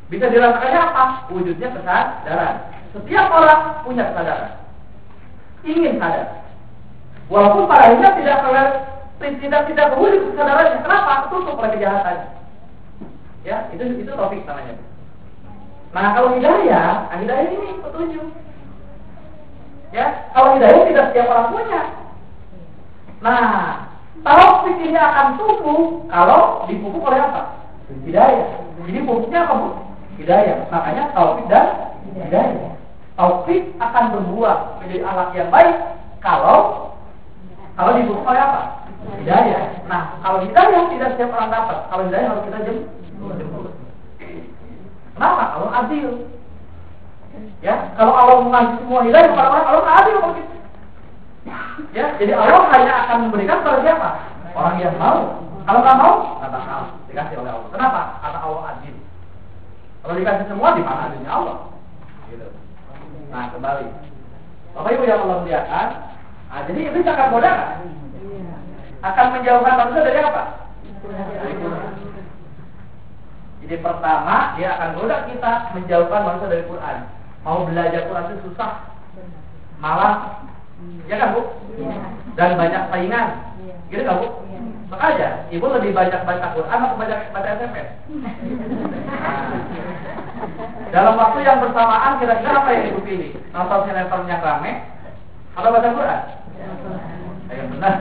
Bisa dirasakannya apa? Wujudnya kesadaran. Setiap orang punya kesadaran, ingin sadar. Walaupun pada akhirnya tidak tidak tidak berwujud kesadarannya. Kenapa? Tutup oleh kejahatan. Ya, itu itu topik namanya. Nah, kalau hidayah, nah hidayah ini petunjuk. Ya, kalau hidayah tidak setiap orang punya. Nah, taufik ini akan tumbuh kalau dipupuk oleh apa? Hidayah. Jadi pupuknya apa, Bu? Hidayah. Makanya taufik dan hidayah. Taufik akan berbuah menjadi alat yang baik kalau kalau dipupuk oleh apa? Hidayah. Nah, kalau hidayah tidak setiap orang dapat. Kalau hidayah harus kita jemput. Kenapa? Allah adil. Ya, kalau Allah mengasih semua hidayah kepada orang, Allah adil begitu. Ya, jadi Allah hanya akan memberikan kepada siapa? Orang yang mau. Kalau nggak mau, nggak bakal dikasih oleh Allah. Kenapa? Karena Allah adil. Kalau dikasih semua, di mana adilnya Allah? Gitu. Nah, kembali. Bapak Ibu yang Allah muliakan, nah, jadi iblis akan goda kan? Akan menjauhkan manusia dari apa? Dari Quran. Jadi pertama, dia akan goda kita menjauhkan manusia dari Quran. Mau belajar Quran itu susah, malas, ya kan Bu? Dan banyak saingan, gitu kan Bu? Makanya, ibu lebih banyak baca Quran atau banyak baca S M S? Nah, dalam waktu yang bersamaan kira-kira apa yang ibu pilih? Nonton sinetron yang rame atau baca Quran? Yang benar.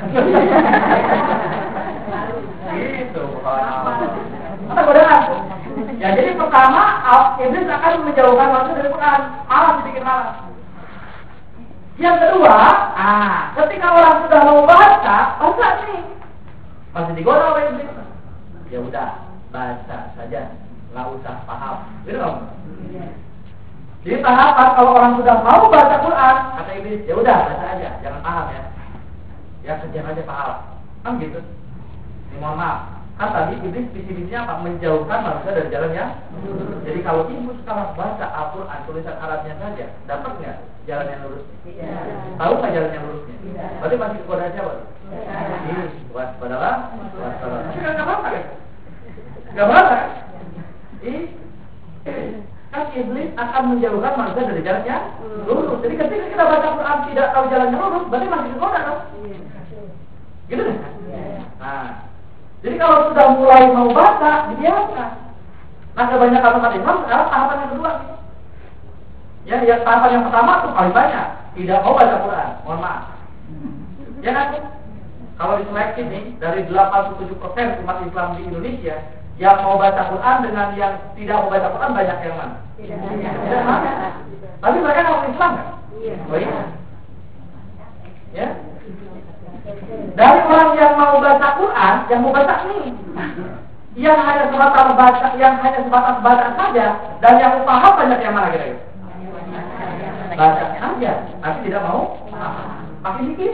Gitu, apa godaan? Ya jadi pertama, iblis akan menjauhkan manusia dari Quran, malas sedikit malas. Yang kedua, ah, ketika orang sudah mau baca, baca nih, masih digoda oleh iblis. Ya udah, baca saja, nggak usah paham. Gitu dong. Jadi tahapan kalau orang sudah mau baca Quran, kata iblis, ya udah baca aja, jangan paham ya. Ya kejar aja pahala, kan gitu. Ini mohon maaf. Kan tadi iblis visi-visinya apa? Menjauhkan manusia dari jalan yang lurus. Jadi kalau ibu sekarang baca Al-Quran tulisan Arabnya saja, dapat nggak jalan yang lurus? Iya. Tahu nggak jalan yang lurusnya? Iya. Berarti masih kepada siapa? Iya. Waspadalah, waspadalah. Tapi kan nggak apa-apa kan? Nggak apa-apa kan? Ih, kan iblis akan menjauhkan manusia dari jalan yang lurus. Jadi ketika kita baca Quran tidak tahu jalan yang lurus, berarti masih kepada kan? Gitu kan? Nah. Jadi kalau sudah mulai mau baca, dibiarkan. Nah, kebanyakan umat Islam sekarang tahapan yang kedua. Ya, yang tahapan yang pertama tuh paling banyak tidak mau baca Quran. Mohon maaf. Ya kan? Kalau diseleksi nih dari delapan puluh tujuh persen umat Islam di Indonesia yang mau baca Quran dengan yang tidak mau baca Quran banyak yang mana? Tidak. Tidak mana? Tapi mereka orang Islam kan? Iya. Oh iya. Ya. Dari orang yang mau baca Quran, yang mau baca nih, yang hanya sebatas baca, yang hanya sebatas baca saja, dan yang paham banyak yang mana kira-kira? Baca saja, tapi tidak mau paham. Makin dikit.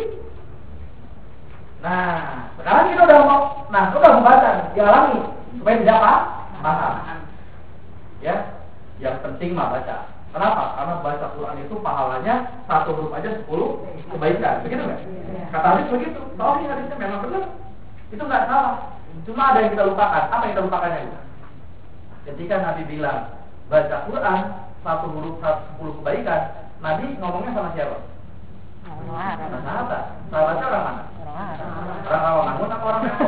Nah, sekarang kita udah mau, nah sudah membaca, dialami supaya tidak paham. Ya, yang penting mah baca. Kenapa? Karena baca Quran itu pahalanya satu huruf aja sepuluh kebaikan. Begitu nggak? Kata hadis begitu. Tahu ini hadisnya memang benar. Itu nggak salah. Cuma ada yang kita lupakan. Apa yang kita lupakannya itu? Ketika Nabi bilang baca Quran satu huruf sepuluh kebaikan, Nabi ngomongnya sama siapa? Sama sahabat. Sahabatnya orang mana? Orang Rawamangun atau orang Depok?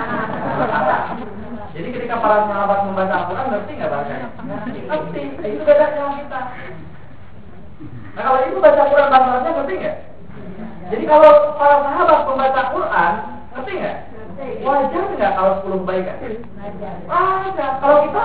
Jadi ketika para sahabat membaca Al-Quran, ngerti nggak bahasanya? Ngerti. Itu beda sama kita. Nah kalau ibu baca Quran bahasanya ngerti nggak? Jadi kalau para sahabat membaca Quran, ngerti nggak? Wajar nggak kalau sepuluh kebaikan? Wajar. Kalau kita,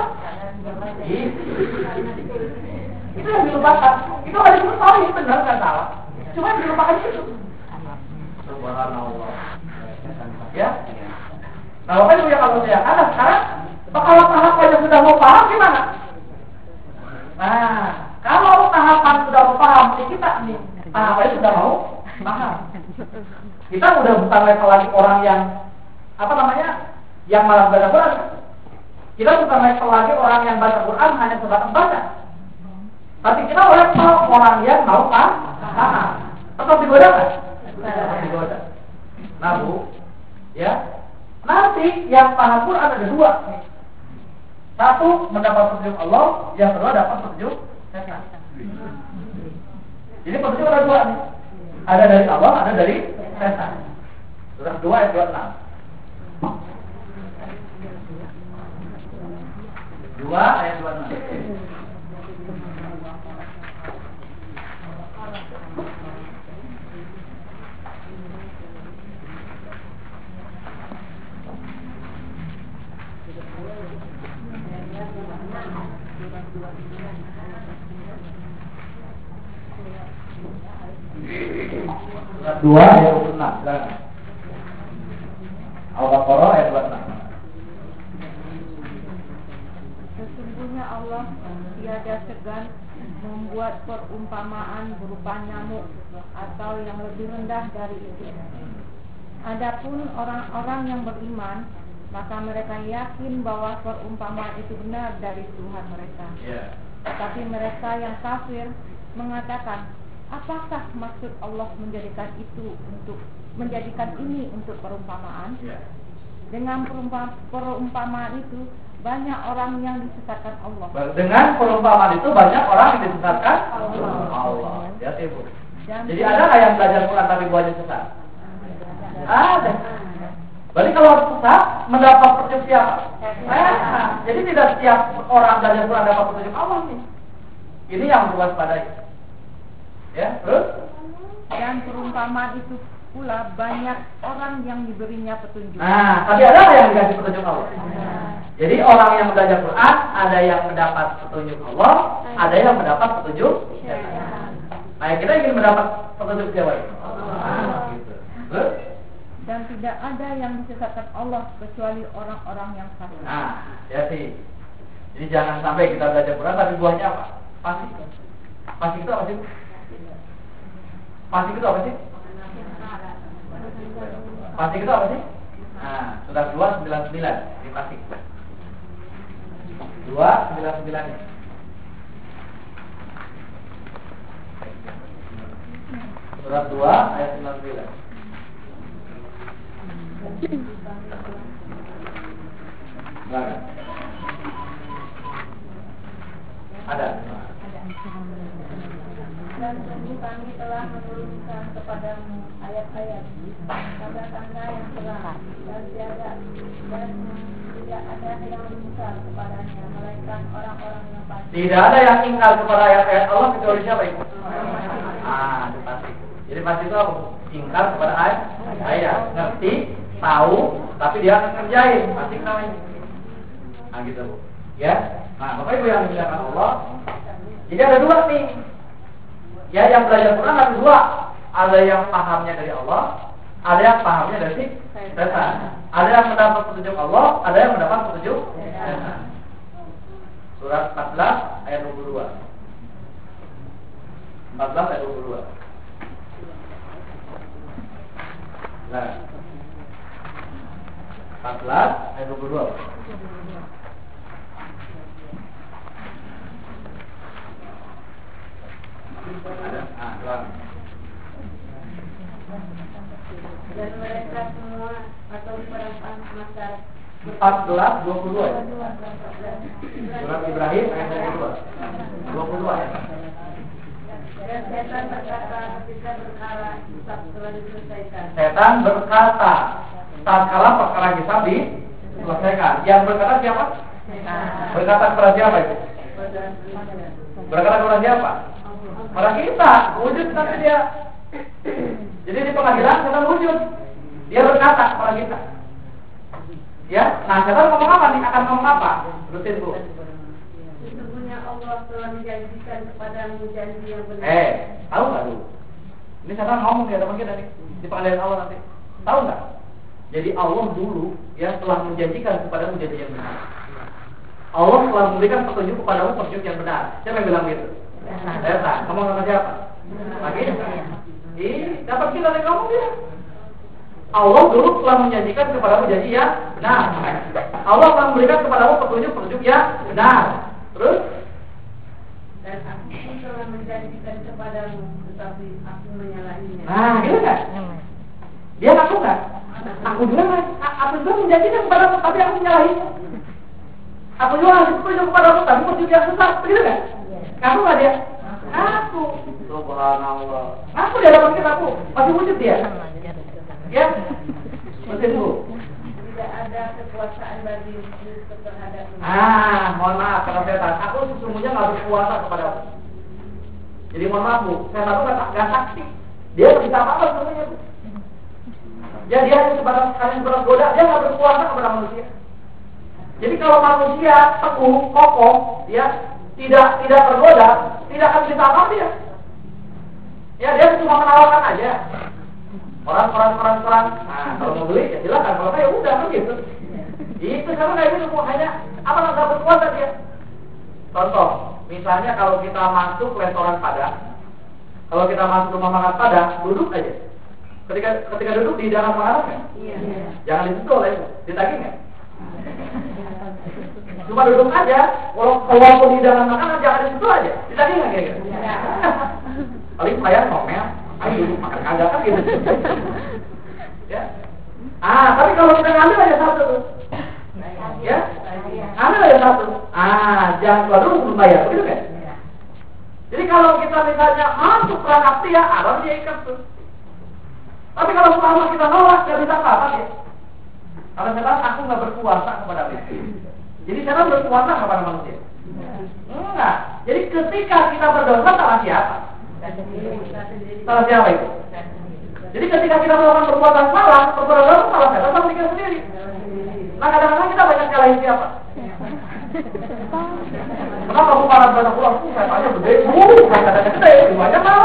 itu yang dilupakan. Itu ada yang tahu ini benar nggak salah. Cuma dilupakan itu. Subhanallah. Ya. Nah, Bapak Ibu yang kalau saya ada sekarang, kalau tahapan yang sudah mau paham gimana? Nah, kalau tahapan sudah mau paham, ya kita nih tahapannya sudah mau paham. Kita udah bukan level lagi orang yang apa namanya, yang malas baca Quran. Kita bukan level lagi orang yang baca Quran hanya sebatas baca. Tapi kita level orang yang mau paham. Tetap digoda kan? Tetap digoda. Nah, Bu, ya. Nanti yang paham Quran ada dua. Satu mendapat petunjuk Allah, yang kedua dapat petunjuk setan. Jadi petunjuk ada dua nih. Ada dari Allah, ada dari setan. Surah dua ayat dua puluh enam. dua ayat dua puluh enam. Surat dua ayat dua puluh enam. Silakan. Al-Baqarah ayat dua puluh enam. Sesungguhnya Allah tiada segan membuat perumpamaan berupa nyamuk atau yang lebih rendah dari itu. Adapun orang-orang yang beriman, maka mereka yakin bahwa perumpamaan itu benar dari Tuhan mereka. Yeah. Tetapi mereka yang kafir mengatakan, apakah maksud Allah menjadikan itu untuk menjadikan ini untuk perumpamaan? Yeah. Dengan Dengan perumpamaan itu banyak orang yang disesatkan Allah. Dengan perumpamaan itu banyak orang yang disesatkan Allah. Allah. Ya, Ibu. Jadi ada nggak yang belajar Quran tapi buahnya sesat? Ada. Berarti kalau sesat mendapat petunjuk siapa? Eh, jadi tidak setiap orang belajar Quran dapat petunjuk Allah nih. Ini yang diwaspadai. Ya, terus? Dan perumpamaan itu pula banyak orang yang diberinya petunjuk. Nah, tapi ada nggak yang dikasih petunjuk Allah? Jadi orang yang belajar Quran ada yang mendapat petunjuk Allah, ada yang mendapat petunjuk setan. Nah, kita ingin mendapat petunjuk siapa? Allah. Gitu. Terus? Dan tidak ada yang disesatkan Allah kecuali orang-orang yang kafir. Nah, ya sih. Jadi jangan sampai kita belajar Quran tapi buahnya apa? Fasik. Fasik itu apa sih? Fasik itu apa sih? Fasik itu apa sih? Nah, surat dua sembilan sembilan ini fasik. dua sembilan sembilan ini. Surat dua ayat sembilan sembilan. Silakan. Ada. Dan sungguh kami telah menurunkan kepadamu ayat-ayat, tanda-tanda yang terang, dan tiada dan tidak ada yang ingkar kepadanya, melainkan orang-orang yang fasik. Tidak ada yang ingkar kepada ayat-ayat Allah kecuali siapa itu? Ah, itu pasti. Jadi pasti itu apa? Ingkar kepada ayat, ayat, ngerti, tahu, tapi dia ngerjain, pasti namanya. Nah gitu, ya. Nah, Bapak Ibu yang dimuliakan Allah, jadi ada dua nih. Ya, yang belajar Quran ada dua. Ada yang pahamnya dari Allah, ada yang pahamnya dari setan. Ada yang mendapat petunjuk Allah, ada yang mendapat petunjuk setan. Surat empat belas ayat dua puluh dua. empat belas ayat dua puluh dua. Nah, empat belas ayat dua puluh dua. Ada, ah, ulang. Dan mereka semua atau perempuan masa empat belas dua puluh dua. Surat Ibrahim ayat dua puluh dua. dua puluh dua ya. dan setan berkata ketika perkara hisab telah diselesaikan. Setan berkata tatkala perkara hisab diselesaikan. Yang berkata siapa? Berkata kepada siapa itu? Berkata kepada siapa? Pada kita, wujud tapi dia. Jadi di pengadilan setan wujud. Dia berkata kepada kita. Ya, nah setan ngomong apa nih? Akan ngomong apa? Terusin Bu. Sesungguhnya Allah telah menjanjikan kepadamu janji yang benar. Eh, tahu nggak dulu? Ini setan ngomong di hadapan kita nih di pengadilan Allah nanti. Tahu nggak? Jadi Allah dulu ya telah menjanjikan kepadamu janji yang benar. Allah telah memberikan petunjuk kepadamu petunjuk yang benar. Siapa yang bilang gitu? Setan. Ngomong sama siapa? Lagi? Ih, dapat kita nih ngomong dia. Allah dulu telah menjanjikan kepadamu janji yang benar. Allah telah memberikan kepadamu petunjuk-petunjuk yang benar. Terus? Dan aku pun telah menjanjikan kepadamu, tetapi aku menyalahinya. Nah, gitu kan? Dia ngaku kan? Aku juga, aku juga menjanjikan kepadamu, tapi aku menyalahinya. Aku juga ngasih petunjuk kepada aku, tapi petunjuk yang sesat, begitu kan? Ngaku nggak dia? Ngaku. Subhanallah. Ngaku dia dapat kita aku, masih wujud dia. Ya, betul bu. Tidak ada kekuasaan bagi Yusuf terhadap. Ah, mohon maaf kata setan. Aku sesungguhnya nggak berkuasa kepada aku. Jadi mohon maaf bu, setan itu nggak sakti. Dia bisa apa-apa semuanya bu. Ya dia hanya sebatas hanya sebatas goda, dia nggak berkuasa kepada manusia. Jadi kalau manusia teguh, kokoh, ya tidak tidak tergoda, tidak akan bisa apa dia. Ya dia cuma menawarkan aja. Orang orang orang orang. Nah kalau mau beli ya silakan, kalau nggak ya udah kan gitu. Itu karena kayak gitu hanya apa nggak berkuasa dia. Contoh, misalnya kalau kita masuk restoran Padang, kalau kita masuk rumah makan Padang, duduk aja. Ketika ketika duduk di dalam makanan kan? Iya. Jangan disentuh lah itu, ditagih nggak? Cuma duduk aja, walaupun di dalam makanan jangan disentuh aja, ditagih nggak kira-kira? Iya. Paling pelayan ngomel, ayo duduk makan kagak kan gitu. Ya. Ah, tapi kalau kita ngambil aja satu tuh. Ya, ambil aja satu. Ah, jangan keluar dulu belum bayar, begitu kan? Jadi kalau kita misalnya masuk perang akti ya, alam dia ikat tuh. Tapi kalau selama kita nolak, nggak bisa apa-apa dia. Kalau setan aku nggak berkuasa kepada dia. Jadi setan berkuasa kepada manusia. Enggak. Jadi ketika kita berdosa salah siapa? Salah siapa itu? Jadi ketika kita melakukan perbuatan salah, perbuatan salah salah setan sama kita sendiri. Nah kadang-kadang kita banyak nyalahin siapa? Kenapa kamu para banyak pulang? Saya tanya gede, uh, kata-kata gede, banyak tau.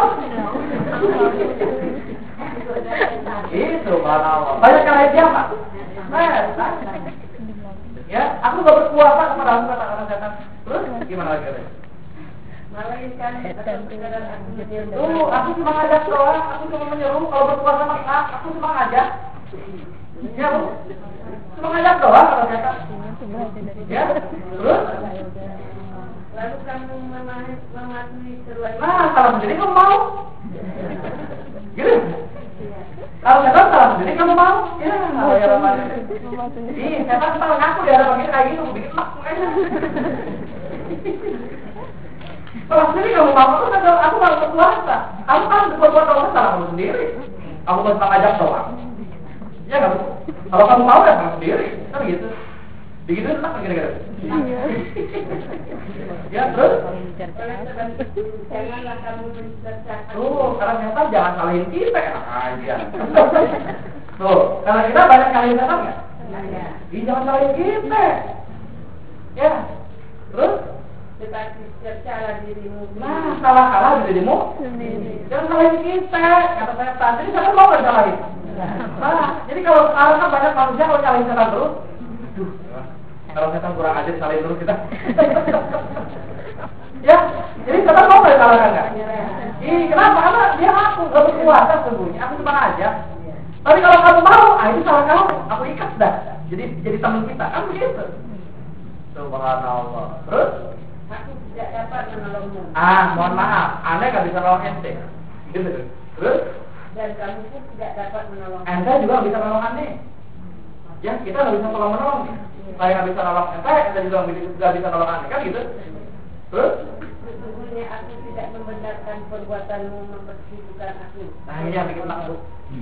Itu banyak banyak nyalahin siapa? Setan. Ya, aku gak berkuasa kepada aku kata-kata setan. Terus gimana lagi? Malaikat atau pikiran aku menyeru. Tuh, aku cuma ngajak doang, aku cuma menyeru. Kalau berkuasa maksa, aku cuma ngajak. Ya, bu. Cuma ngajak doang kalau kata. Ya, terus? Lalu kamu mematuhi seruan. Nah, salah sendiri kamu mau? Gitu. Kalau setan salah sendiri kamu mau? Ya, kalau ya apa? Ih, setan salah ngaku dia ada pakai kayak gitu, bikin mak kayaknya. Kalau sendiri kamu mau, aku kan aku nggak berkuasa. Kamu kan berbuat dosa salah kamu sendiri. Kamu cuma ngajak doang. Ya nggak betul. Kalau kamu mau ya kamu sendiri, kan gitu. Begitu enak kira-kira. Ya terus. Janganlah kamu menceritakan. Tuh, karena nyata jangan salahin kita enak aja. Tuh, karena kita banyak salahin setan nggak? Iya. Jangan salahin kita. Ya, terus. Tetapi cercalah dirimu. Nah, salah kalah di dirimu sendiri. Jangan salahin kita. Kata setan. Jadi setan mau nggak salahin? Nah, jadi kalau sekarang kan banyak manusia kalau salahin setan terus. Aduh, kalau setan kurang ajar salahin terus kita. Ya, jadi setan mau nggak salahkan nggak? Ih, kenapa? Karena dia aku nggak berkuasa sesungguhnya. Aku cuma aja. Tapi kalau kamu mau, ah itu salah kamu. Aku ikat dah. Jadi jadi teman kita kan begitu. Subhanallah. Terus? Aku tidak dapat menolongmu. Ah, mohon maaf, Anda nggak bisa nolong ente. Gitu. Terus? Dan kamu pun tidak dapat menolong. Ente juga nggak bisa nolong Anda. Ya, kita nggak bisa tolong menolong. Saya nggak bisa nolong ente, ente juga nggak bisa nolong Anda, kan gitu. Terus? Sesungguhnya aku tidak membenarkan perbuatanmu mempersibukkan aku. Nah ini yang bikin takut.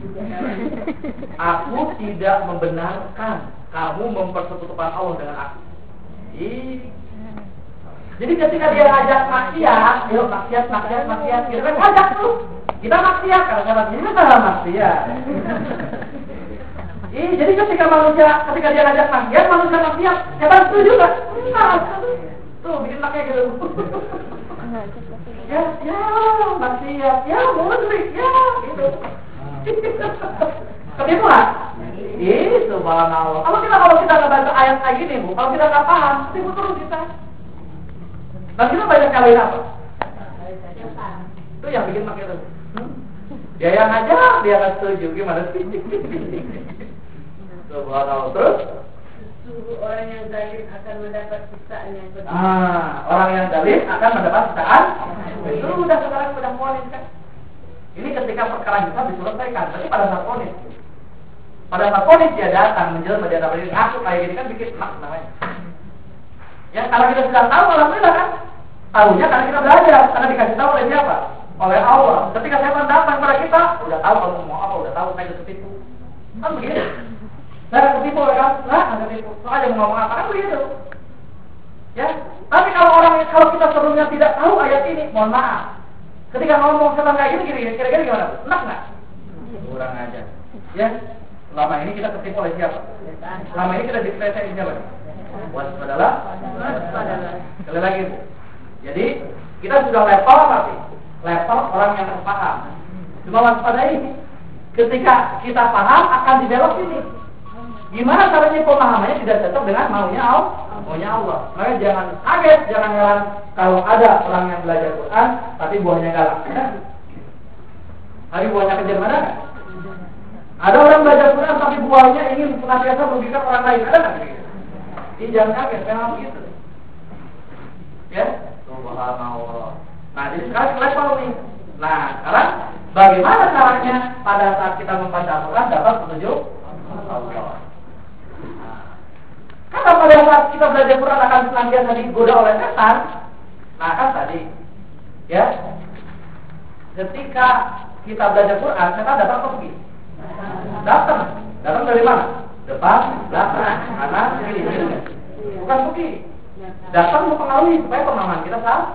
Aku tidak membenarkan kamu mempersekutukan Allah dengan aku. Ih. Jadi ketika dia ngajak maksiat, yuk maksiat, maksiat, maksiat, kita kan ngajak tuh. Kita maksiat, karena cara ini salah maksiat. Ih, jadi ketika manusia, ketika dia ngajak maksiat, manusia maksiat, kita setuju nggak? Enggak. Tuh, bikin makanya gitu. Ya, ya, maksiat, ya, musyrik, ya, gitu. Ketipu nggak? Ih, subhanallah. Kalau kita kalau kita nggak baca ayat kayak gini, bu, kalau kita nggak paham, ketipu terus kita. Dan kita banyak kalian apa? Itu yang bikin makin terus. Dia yang ngajak, dia nggak setuju, gimana sih? Subhanallah. Terus? Sungguh orang yang zalim akan mendapat siksaan yang pedih. Ah, orang yang zalim akan mendapat siksaan. Itu udah sekarang sudah ponis kan? Ini ketika perkara kita diselesaikan, tapi pada saat ponis. Pada saat ponis dia datang menjelma dia dapat ini aku kayak gini kan bikin mak namanya. Ya, kalau kita sudah tahu, alhamdulillah kan. Tahunya karena kita belajar, karena dikasih tahu oleh siapa? Oleh Allah. Ketika setan datang kepada kita, udah tahu kalau mau apa, udah tahu saya ketipu. Kan begitu. Saya ketipu oleh kamu, nah, ketipu. Soalnya mau ngomong apa kan begitu. Ya, tapi kalau orang kalau kita sebelumnya tidak tahu ayat ini, mohon maaf. Ketika ngomong setan kayak gini, kira-kira gimana? Enak nggak? Kurang aja. Ya, selama ini kita ketipu oleh siapa? Selama ini kita dipelesehin siapa? Waspadalah. Waspadalah. Sekali lagi Bu. Jadi kita sudah level apa sih? Level orang yang terpaham. Cuma waspadai. Ketika kita paham akan dibelok ini. Gimana caranya pemahamannya tidak cocok dengan maunya Allah? Maunya Allah. Maka jangan kaget, jangan heran kalau ada orang yang belajar Quran tapi buahnya galak. Hari buahnya kejar mana? Ada orang belajar Quran tapi buahnya ingin senantiasa merugikan orang lain. Ada nggak? Ini jangan kaget, memang begitu. Ya, subhanallah. Nah, jadi sekarang level nih. Nah, sekarang bagaimana caranya pada saat kita membaca Quran dapat petunjuk Allah? Nah, karena pada saat kita belajar Quran akan senantiasa digoda oleh setan. Nah, kan tadi, ya, ketika kita belajar Quran, setan datang ke pergi. Datang, datang dari mana? Depan, belakang, kanan, kiri, kiri. Bukan pergi. Datang mempengaruhi supaya pemahaman kita salah.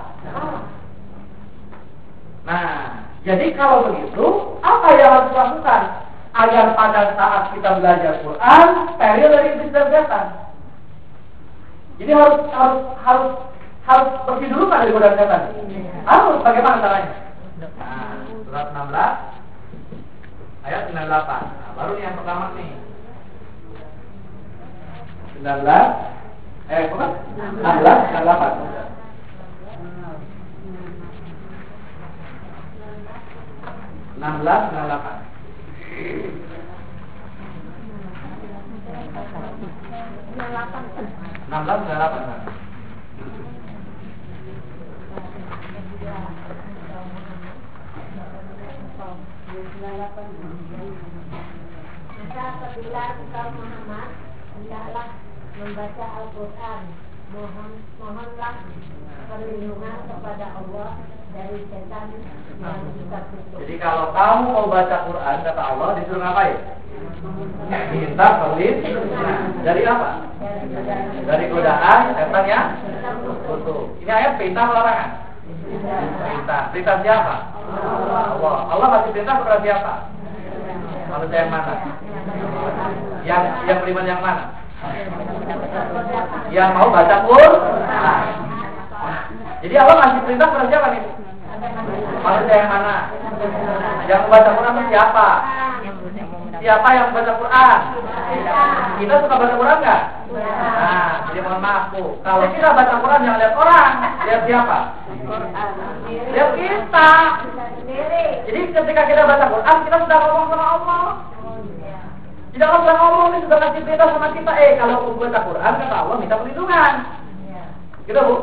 Nah, jadi kalau begitu, apa yang harus dilakukan agar pada saat kita belajar Quran, steril dari iblis dan setan? Jadi harus harus harus harus bersih dulu kan dari godaan setan. Harus. Bagaimana caranya? Nah, surat enam belas ayat sembilan puluh delapan. Nah, baru nih yang pertama nih. sembilan belas eh apa? enam belas sembilan puluh delapan. enam belas sembilan puluh delapan. enam belas sembilan puluh delapan. Maka apabila engkau Muhammad hendaklah membaca Al-Quran, mohon mohonlah perlindungan kepada Allah dari setan yang bisa tutup. Jadi kalau kamu mau baca Quran, kata Allah disuruh ngapain? Minta perlindungan. Dari apa? Dari godaan setan yang tutup. Ini ayat perintah atau larangan? Perintah. Perintah siapa? Allah. Allah masih perintah kepada siapa? Manusia yang mana? Yang yang beriman yang mana? Yang mau baca Quran. Jadi Allah masih perintah kepada siapa nih? Manusia yang mana? Yang membaca Quran itu siapa? Siapa yang membaca Quran? Kita suka baca Quran nggak? Nah, jadi mohon maaf Bu, kalau kita baca Quran jangan lihat orang, lihat siapa? Lihat kita. Jadi ketika kita baca Quran, kita sudah ngomong sama Allah. Tidak Allah sudah ngomong, ini sudah kasih perintah sama kita. Eh, kalau mau baca Quran, kata Allah minta perlindungan. Gitu Bu?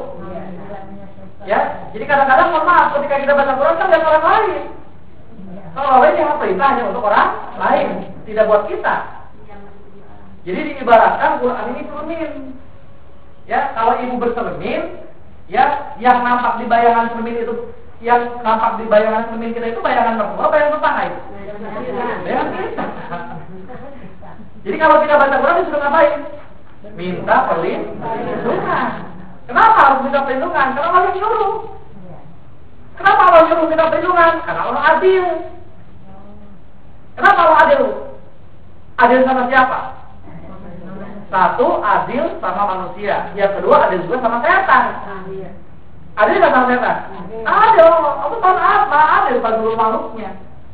Ya, jadi kadang-kadang mohon maaf ketika kita baca Quran kan lihat orang lain. Kalau orang lain yang perintahnya untuk orang lain, tidak buat kita. Jadi diibaratkan Quran ini cermin. Ya, kalau ibu bercermin, ya, yang nampak di bayangan cermin itu, yang nampak di bayangan cermin kita itu bayangan mertua, bayangan tetangga itu. Bayangan kita. Jadi kalau kita baca Quran disuruh ngapain? Minta perlindungan. Kenapa harus minta perlindungan? Karena Allah yang nyuruh. Kenapa Allah nyuruh minta perlindungan? Karena Allah adil. Kenapa Allah adil? Adil sama siapa? Satu, adil sama manusia. Yang kedua, adil juga sama setan. Adil nggak sama setan? Adil. Allah maha maha adil pada seluruh makhluknya.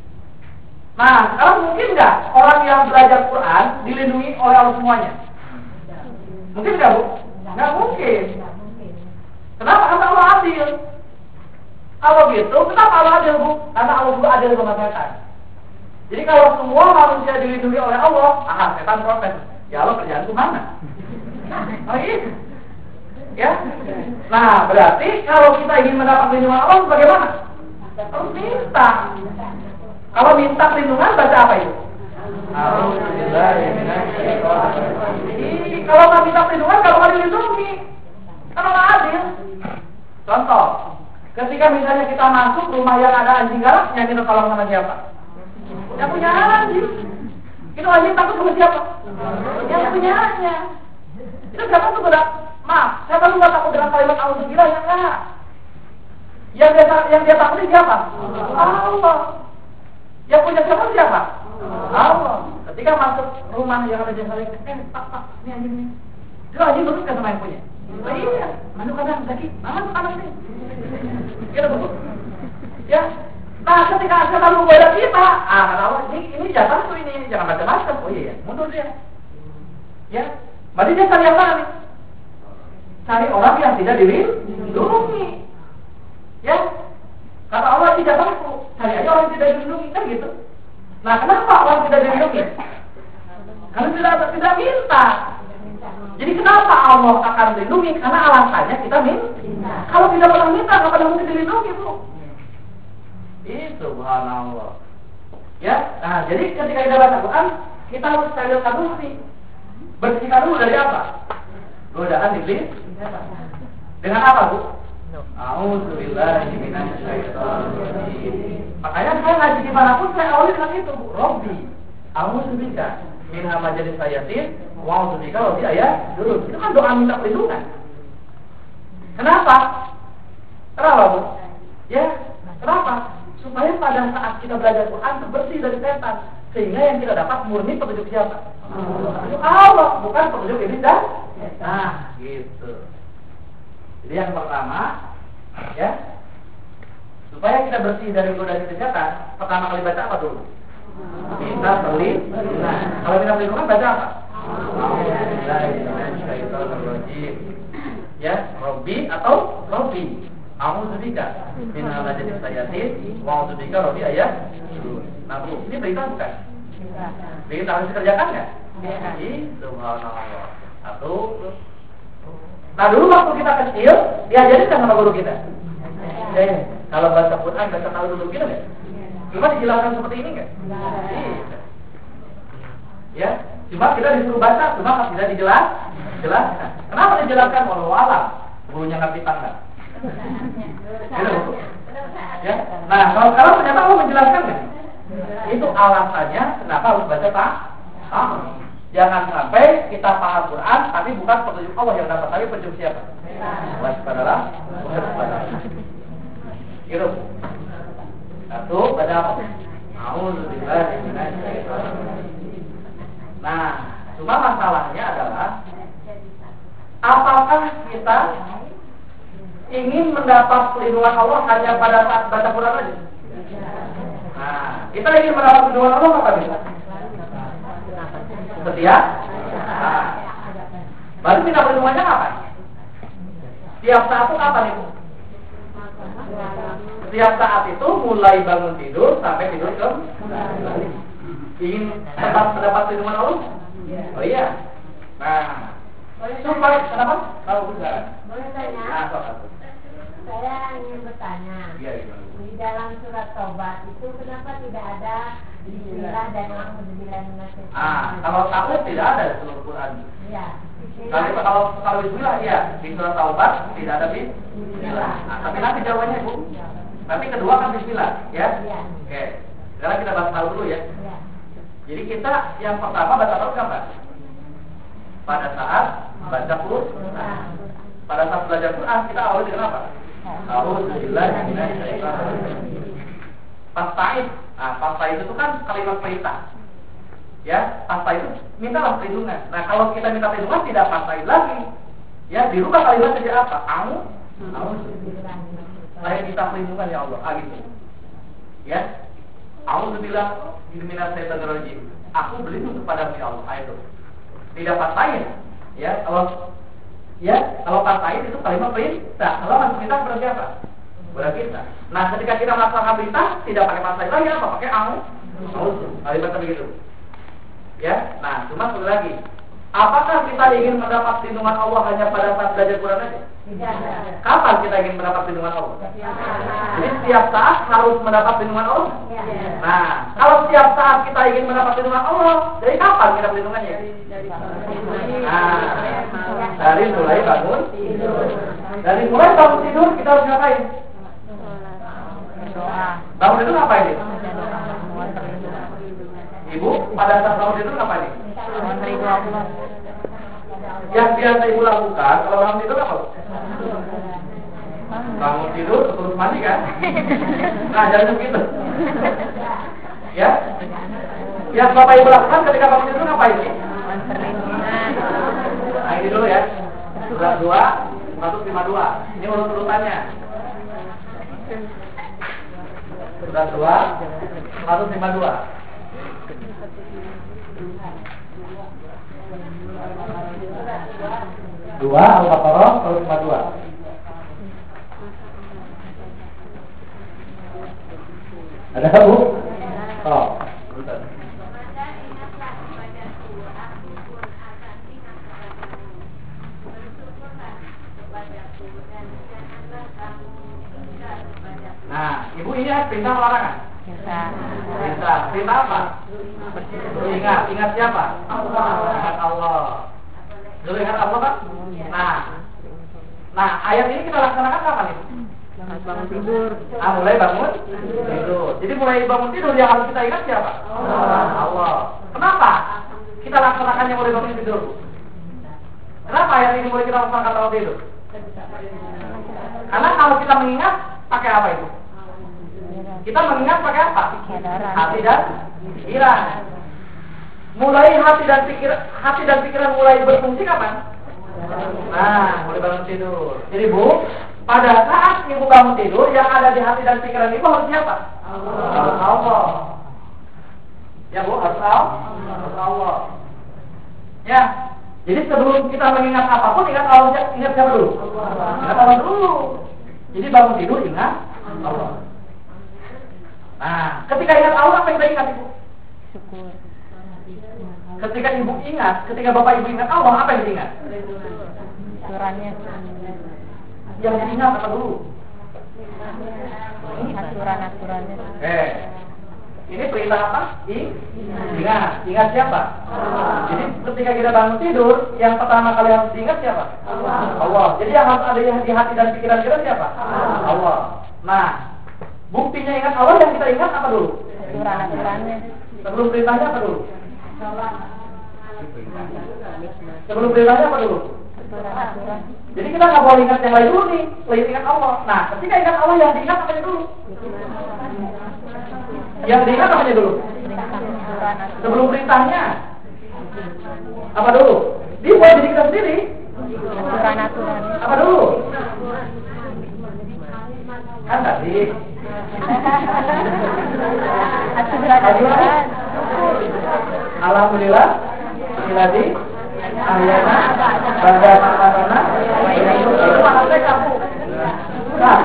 Nah, sekarang mungkin nggak orang yang belajar Quran dilindungi oleh Allah semuanya? Mungkin nggak Bu? Nggak mungkin. Kenapa? Karena Allah adil. Kalau gitu, kenapa Allah adil Bu? Karena Allah juga adil sama setan. Jadi kalau semua manusia dilindungi oleh Allah, ah setan protes. Ya Allah kerjaan itu mana? Oh iya. Ya. Nah, berarti kalau kita ingin mendapat perlindungan Allah bagaimana? Harus minta. Kalau minta perlindungan baca apa itu? Alhamdulillah. Kalau nggak minta perlindungan kalau nggak dilindungi, kan Contoh, ketika misalnya kita masuk rumah yang ada anjing galak, yang minta tolong sama siapa? Yang punya anjing. Itu anjing takut sama siapa? Yang punyanya. Itu siapa tuh udah? Maaf, saya tahu nggak takut dengan kalimat auzubillah yang enggak. Yang dia yang dia takutin siapa? Allah. Yang punya siapa siapa? Allah. Ketika masuk rumah yang ada jasa lagi, eh pak pak, ini anjing nih. Itu anjing nurut kan sama yang punya? Oh, iya, mandu kadang sakit, mana kadang nih. Gitu betul. Ya. Nah, ketika saya lalu kepada kita, ah kata Allah, ini ini jatah tuh ini, jangan macam-macam. Oh iya, mundur dia. Ya, berarti dia cari yang mana nih? Cari orang yang tidak dilindungi. Ya, kata Allah tidak mampu, cari aja orang yang tidak dilindungi, kan gitu. Nah, kenapa orang tidak dilindungi? Karena tidak tidak minta. Jadi kenapa Allah akan melindungi? Karena alasannya kita minta. Kalau tidak pernah minta, nggak pernah mungkin dilindungi, Bu. Itu subhanallah. Ya, nah jadi ketika kita baca Quran, kita harus sterilkan dulu nih. Bersihkan dulu dari apa? Godaan iblis. Dengan apa, Bu? A'udzubillahi minasyaitonirrajim. Makanya saya ngaji dimanapun saya awali dengan itu, Bu. Robbi, a'udzubika min hamazatis syayatin wa a'udzubika rabbi ayat dulu. Itu kan doa minta perlindungan. Kenapa? Kenapa, Bu? Ya, kenapa? Supaya pada saat kita belajar Quran itu bersih dari setan, sehingga yang kita dapat murni petunjuk siapa? Petunjuk Allah, bukan petunjuk iblis dan nah, gitu. Jadi yang pertama, ya, supaya kita bersih dari godaan setan, pertama kali baca apa dulu? Minta perlindungan. Kalau minta perlindungan baca apa? Bismillahirrahmanirrahim. Ya, Robbi atau Robbi. A'udzubika min hamazatis syayatin wa a'udzubika rabbi ayat. Nah, Bu, ini perintah bukan? Perintah harus dikerjakan enggak? Iya. Subhanallah. Satu. Nah, dulu waktu kita kecil diajarin kan sama guru kita. Eh, kalau baca Quran baca tahu dulu gitu enggak? Cuma dijelaskan seperti ini enggak? Iya. Ya, cuma kita disuruh baca, cuma tidak dijelas, jelaskan. Kenapa dijelaskan? Wallahu a'lam. Gurunya ngerti enggak? Gitu. Ya. Nah, kalau sekarang ternyata Allah menjelaskan kan? Itu alasannya kenapa harus baca tak? Ah. Jangan sampai kita paham Quran tapi bukan petunjuk Allah yang dapat, tapi petunjuk siapa? Waspadalah, waspadalah. Gitu. Satu, baca apa? A'udzubillahi minasyaitonir rajim. Nah, cuma masalahnya adalah apakah kita ingin mendapat perlindungan Allah hanya pada saat baca Quran saja? Nah, kita ingin mendapat perlindungan Allah apa bisa? Setiap? Nah, baru minta perlindungannya apa? Tiap saat itu kapan itu? Setiap saat itu mulai bangun tidur sampai tidur kembali. Ingin tetap mendapat perlindungan Allah? Oh iya. Nah, supaya kenapa? Tahu bisa? Boleh tanya? Nah, soal saya ingin bertanya, ya, di dalam surat Taubat itu kenapa tidak ada Bismillah dan Alhamdulillah minasyaitonir Ah, kalau takut tidak ada di seluruh Quran. Iya. Kalau kalau kalau Bismillah ya di surat Taubat tidak ada Bismillah. Nah, tapi nanti jawabannya Bu. Tapi kedua kan Bismillah, ya. Iya. Oke. Sekarang kita bahas tahu dulu ya. Iya. Jadi kita yang pertama baca tahu kapan? Pada saat baca Quran. Pada saat belajar Quran kita awali dengan apa? A'udzubillahi minasyaitonir rajim. Pasta'id. Nah, pasta'id itu kan kalimat perintah. Ya, pasta'id itu mintalah perlindungan. Nah, kalau kita minta perlindungan tidak pasta'id lagi. Ya, dirubah kalimat jadi apa? A'udzu. Saya minta perlindungan ya Allah. Ah gitu. Ya. A'udzubillah minasyaitonir rajim. Aku berlindung kepada ya Allah. Ah itu. Tidak pasta'id. Ya, kalau ya, kalau pasta'id itu kalimat perintah. Kalau masuk perintah berarti apa? Berarti kita. Nah, ketika kita melaksanakan perintah tidak pakai pasta'id lagi apa? Pakai a'udzu. Kalimat begitu. Ya. Nah, cuma sekali lagi. Apakah kita ingin mendapat perlindungan Allah hanya pada saat belajar Quran saja? Tidak. Kapan kita ingin mendapat perlindungan Allah? Jadi setiap saat harus mendapat perlindungan Allah. Nah, kalau setiap saat kita ingin mendapat perlindungan Allah, dari kapan kita perlindungannya? Nah, Dari mulai bangun tidur. Dari mulai bangun tidur kita harus ngapain? Doa. Bangun tidur ngapain? Ibu pada saat bangun tidur ngapain? Mohon ridho Allah. Yang biasa ibu lakukan kalau bangun tidur apa? Bangun tidur terus mandi kan? Nah jangan begitu. Ya? Yang bapak ibu lakukan ketika bangun tidur ngapain? Nah ini dulu ya. Surat dua, seratus lima puluh dua. Ini urut-urutannya. Surat dua, seratus lima puluh dua. Dua Al-Baqarah seratus lima puluh dua. Ada Bu? Oh. Nah, ibu ini perintah larangan? Perintah. Perintah. Perintah apa? Ingat, ingat siapa? Allah. Ingat Allah. Dulu ingat Allah kan? Nah, nah ayat ini kita laksanakan kapan nih? Bangun tidur. Nah, mulai bangun tidur. Jadi mulai bangun tidur yang harus kita ingat siapa? Allah. Allah. Kenapa? Kita laksanakannya mulai bangun tidur. Kenapa ayat ini mulai kita laksanakan bangun tidur? Karena kalau kita mengingat pakai apa itu? Kita mengingat pakai apa? Hati dan pikiran. Mulai hati dan pikiran, hati dan pikiran mulai berfungsi kapan? Nah, mulai bangun tidur. Jadi Bu, pada saat ibu bangun tidur, yang ada di hati dan pikiran ibu harus siapa? Allah. Allah. Ya Bu, harus Allah. Harus Allah. Ya. Jadi sebelum kita mengingat apapun, ingat Allah, ingat siapa dulu? Ingat Allah dulu. Jadi bangun tidur ingat Allah. Nah, ketika ingat Allah apa yang kita ingat ibu? Syukur. Ketika ibu ingat, ketika bapak ibu ingat Allah, apa yang diingat? Aturannya. Yang diingat apa dulu? Aturan-aturannya. Eh, ini perintah apa? I? Ingat, ingat siapa? Jadi ketika kita bangun tidur, yang pertama kali harus diingat siapa? Allah. Allah. Jadi yang harus ada di hati dan pikiran kita siapa? Allah. Nah, buktinya ingat Allah yang kita ingat apa dulu? Aturan-aturannya. Sebelum perintahnya apa dulu? Sebelum perintahnya apa dulu? Aturan-aturan. Jadi kita nggak boleh ingat yang lain dulu nih, boleh ingat Allah. Nah, ketika ingat Allah yang diingat apa dulu? Yang diingat apa dulu? Sebelum perintahnya apa dulu? Dia buat diri kita sendiri. Aturan-aturan. Apa dulu? Kan tadi. Aturan-aturan. Alhamdulillah. Siladi. Ahyana. Bangga Makarona. Itu mana saya kamu? Nah,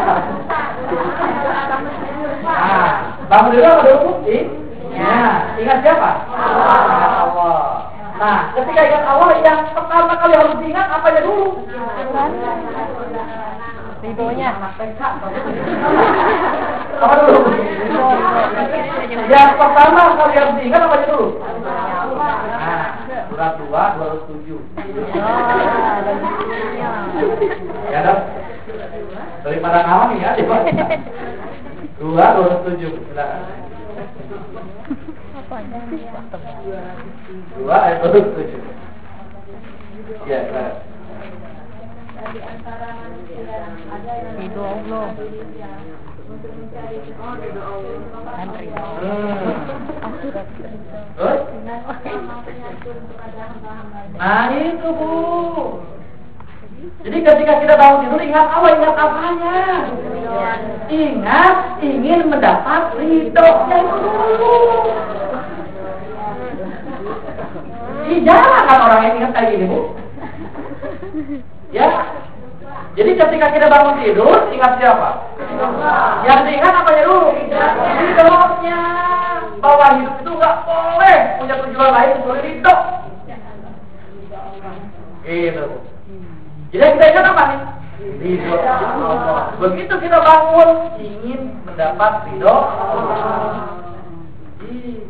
bangun dulu apa dulu? Ingat. Ingat siapa? Ingat Allah. Nah, ketika ingat Allah yang pertama kali harus diingat apanya dulu? Ridhonya. Apa dulu? Yang pertama kali harus diingat apanya dulu? Nah, surat dua, dua ratus tujuh. Ya dong. Daripada kawan nih ya, dua, dua ratus tujuh. Silakan. Dua ayat dua ratus tujuh. Ya, silakan. Di antara manusia ada yang Ridho Allah. untuk mencari oh ridho Allah Dan ridho. Terus? dengan mampunya pun kepada hamba-hamba. Nah itu Bu. Jadi ketika kita bangun tidur ingat Allah, ingat apanya? Ingat ingin mendapat ridhonya itu dulu. Ih, jarang kan orang yang ingat kayak gini Bu. Ya. Jadi ketika kita bangun tidur ingat siapa? Yang diingat apanya dulu? Ridhonya. Bahwa hidup itu nggak boleh punya tujuan lain kecuali ridho. Gitu. Jadi kita ingat apa nih? Ridho Allah. Begitu kita bangun ingin mendapat ridho Allah. Ih,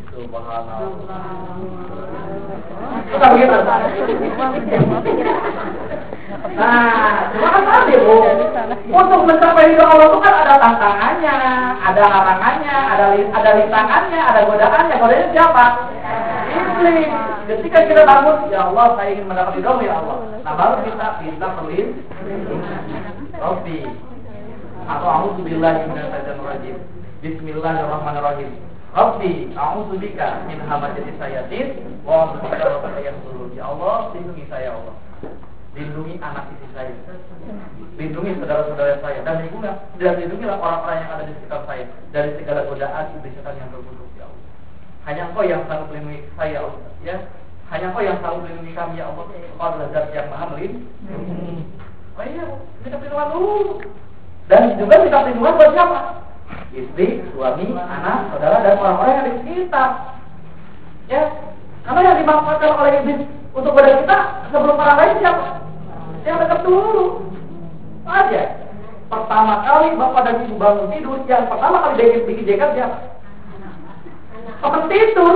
subhanallah. Kita begitu. Nah, cuma kan tadi Bu, untuk mencapai ridho Allah itu kan ada tantangannya, ada larangannya, ada ada rintangannya, ada godaannya. Godaannya siapa? Iblis. Ketika kita bangun, ya Allah, saya ingin mendapat ridho ya Allah. Nah, baru kita minta perlindungan. Rabbi. Atau a'udzubillahi minasyaitonir rajim. Bismillahirrahmanirrahim. Rabbi, a'udzubika min hamazati syayatin wa a'udzubika rabbil yahdurun. Ya Allah, lindungi saya, Allah. Lindungi anak istri saya, lindungi saudara-saudara saya, dan lindungilah, dan lindungilah orang-orang yang ada di sekitar saya dari segala godaan iblis setan yang terkutuk, ya Allah. Hanya Engkau yang sanggup melindungi saya, Allah. Ya, hanya Engkau yang sanggup melindungi kami, ya Allah. Engkau adalah Zat yang Maha melindungi. Oh iya, minta perlindungan dulu, dan juga minta perlindungan buat siapa? Istri, suami, anak, saudara, dan orang-orang yang ada di sekitar. Ya, karena yang dimanfaatkan oleh iblis untuk pada kita sebelum orang lain siapa? Yang dekat dulu aja. Pertama kali bapak dan ibu bangun tidur, yang pertama kali bikin bikin jekat siapa? Teman tidur.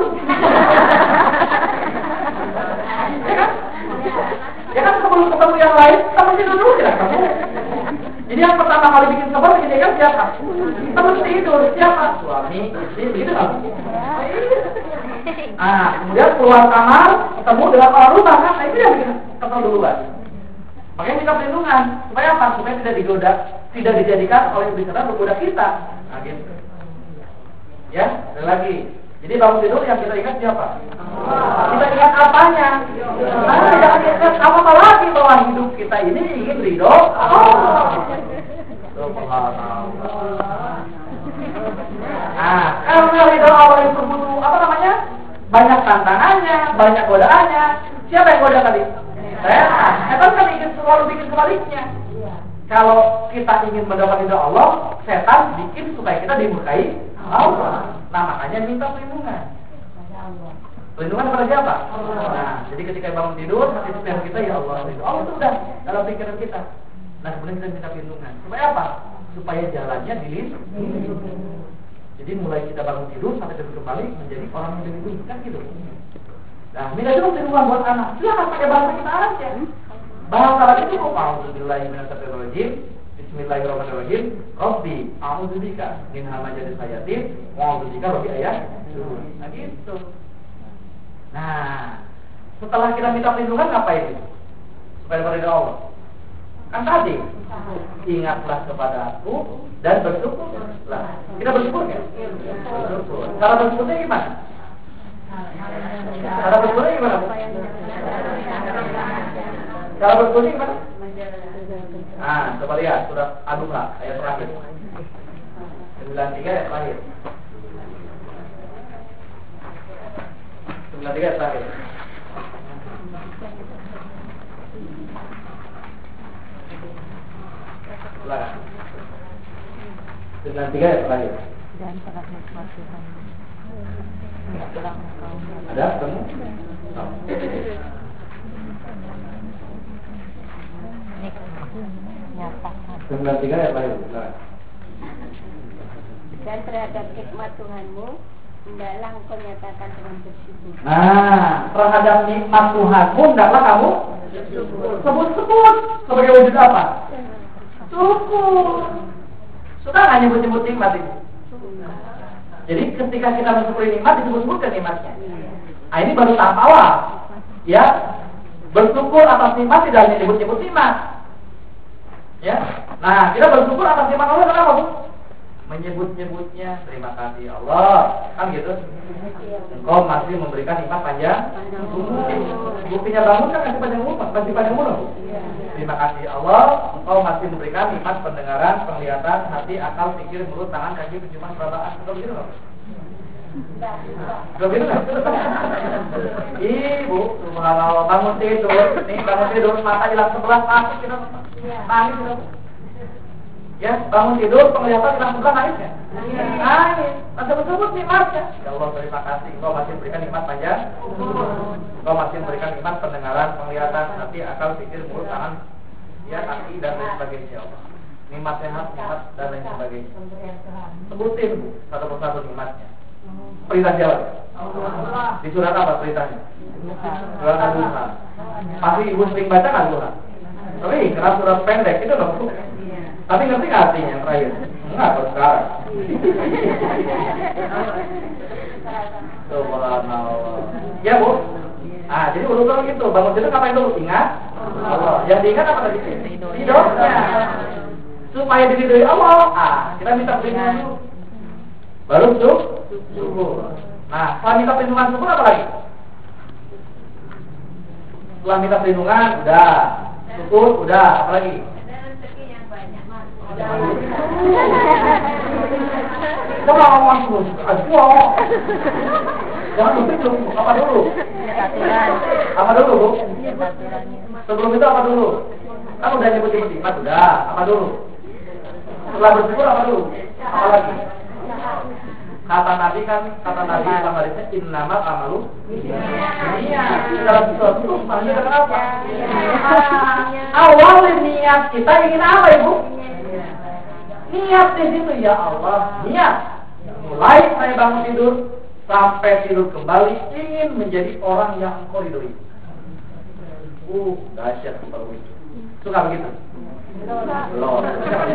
Ya kan? Ya kan sebelum ketemu yang lain, teman tidur dulu ya kamu. Jadi yang pertama kali bikin kabar bikin jekat siapa? Teman tidur siapa? Suami, istri, begitu kan? Nah, kemudian keluar kamar, ketemu dengan orang rumah kan? Nah, itu yang bikin kesel duluan. Makanya minta perlindungan supaya apa? Supaya tidak digoda, tidak dijadikan oleh iblis setan menggoda kita. Nah, gitu. Ya, sekali lagi. Jadi bangun tidur yang kita ingat siapa? Allah. Kita ingat apanya? Nah, jangan ingat apa lagi bahwa hidup kita ini ingin ridho Allah. Nah, kalau ridho Allah itu butuh apa namanya? Banyak tantangannya, banyak godaannya. Siapa yang goda tadi? Setan. Setan kan ingin selalu bikin sebaliknya. Kalau kita ingin mendapat ridho Allah, setan bikin supaya kita dimurkai Allah. Nah, makanya minta perlindungan. Perlindungan kepada siapa? Nah, jadi ketika bangun tidur, hati pikiran kita ya Allah, ridho Allah itu sudah dalam pikiran kita. Nah, kemudian kita minta perlindungan. Supaya apa? Supaya jalannya dilindungi. Jadi mulai kita bangun tidur sampai tidur kembali menjadi orang yang dilindungi, kan gitu. Nah, minta juga perlindungan buat anak. Silakan pakai bahasa kita aja. Bahasa Arab itu kok a'udzubillahi minasyaitonir rajim. Bismillahirrahmanirrahim. Rabbi, a'udzubika min hamazati syayatin wa a'udzubika rabbi ayah. Nah, gitu. Nah, setelah kita minta perlindungan ngapain? Supaya kepada Allah. Kan tadi, ingatlah kepada aku dan bersyukurlah. Kita bersyukur ya? Bersyukur. Cara bersyukurnya gimana? Cara bersyukurnya gimana? Cara bersyukurnya gimana? Nah, coba lihat surat Ad-Duha ayat terakhir. sembilan puluh tiga ayat terakhir. sembilan puluh tiga ayat terakhir. Silakan. sembilan puluh tiga ayat terakhir. Dan sangat nikmat Tuhan. Ada ketemu? sembilan puluh tiga ayat terakhir. Silakan. Dan terhadap nikmat Tuhanmu, hendaklah engkau nyatakan dengan bersyukur. Nah, terhadap nikmat Tuhanmu, hendaklah kamu sebut-sebut sebagai wujud apa? Syukur. Sudah nggak nyebut-nyebut nikmat itu? Jadi ketika kita mensyukuri nikmat, disebut-sebutkan nikmatnya. Nah, ini baru tahap awal. Ya, bersyukur atas nikmat tidak hanya nyebut-nyebut nikmat. Ya, nah kita bersyukur atas nikmat Allah kenapa, Bu? Menyebut-nyebutnya, terima kasih Allah, kan gitu. Engkau masih memberikan nikmat panjang umur. Buktinya bangun kan masih panjang umur, masih panjang umur, Bu. Terima kasih Allah, engkau masih memberikan nikmat pendengaran, penglihatan, hati, akal, pikir, mulut, tangan, kaki, penciuman, perasaan. Betul gitu loh. Betul gitu kan? Ibu, subhanallah, bangun tidur, nih bangun tidur, mata hilang sebelah, masuk kita nangis gitu. Ya, bangun tidur, penglihatan hilang sebelah, nangis ya? Nangis, masih bersebut nikmatnya. Ya Allah, terima kasih, engkau masih memberikan nikmat panjang. Engkau masih memberikan nikmat pendengaran, penglihatan, hati, akal, pikir, mulut, tangan, ya, kaki, dan lain sebagainya, ya Allah. Nikmat sehat, nikmat, dan lain sebagainya. Sebutin, Bu, satu persatu nikmatnya. Perintah jalan. Di surat apa perintahnya? Surat Ad-Duha. Pasti ibu sering baca kan Duha? Sering, karena surat pendek itu loh. Tapi ngerti nggak artinya yang terakhir? Enggak, baru sekarang. Subhanallah. Ya Bu. Ah, jadi urut dulu gitu. Bangun tidur ngapain dulu? Ingat Allah. Yang diingat apa tadi? Tidurnya. Supaya diridhoi Allah. Ah, kita minta perlindungan dulu. Baru tuh subuh. Nah, setelah minta perlindungan subuh apa lagi? Setelah minta perlindungan udah, syukur udah, apa lagi? Coba ngomong terus, aduh. Jangan lupa dulu, apa dulu? Apa dulu Bu? Sebelum itu apa dulu? Kan udah nyebut-nyebut sifat, udah, apa dulu? Setelah bersyukur apa dulu? Apa lagi? Kata Nabi kan, kata Nabi dalam hadisnya innamal amalu niat. Dalam sesuatu itu pasti dengan apa? Awal niat kita ingin apa Ibu? Niat di situ ya Allah, niat. Mulai saya bangun tidur sampai tidur kembali ingin menjadi orang yang Engkau ridhoi. Uh, dahsyat kalau itu. Suka begitu? Belum.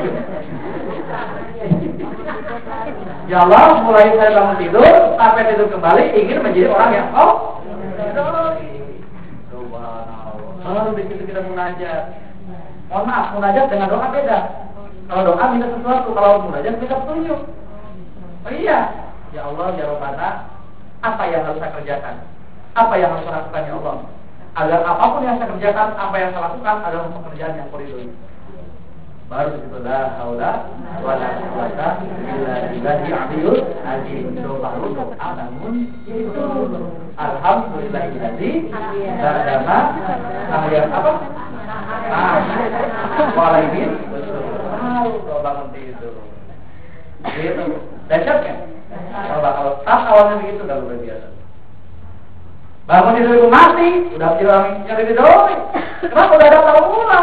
Ya Allah, mulai saya bangun tidur sampai tidur kembali ingin menjadi orang yang Engkau ridhoi. Subhanallah. Baru di situ kita munajat. Mohon maaf, munajat dengan doa beda. Kalau doa minta sesuatu, kalau munajat minta petunjuk. Oh iya, ya Allah, ya Rabbana, apa yang harus saya kerjakan? Apa yang harus saya lakukan ya Allah? Agar apapun yang saya kerjakan, apa yang saya lakukan adalah pekerjaan yang Kau ridhoi. Baru itu la haula wala quwwata illa billahi aliyul azim. Doa doa namun itu alhamdulillahilladzi ba'dama ayat apa? Ah, walaimin kalau bangun tidur. Gitu. Dahsyat kan? Coba kalau tas awalnya begitu udah luar biasa. Bangun tidur itu mati, udah jadi orang yang ridhoi. Kenapa udah ada tahu ulang?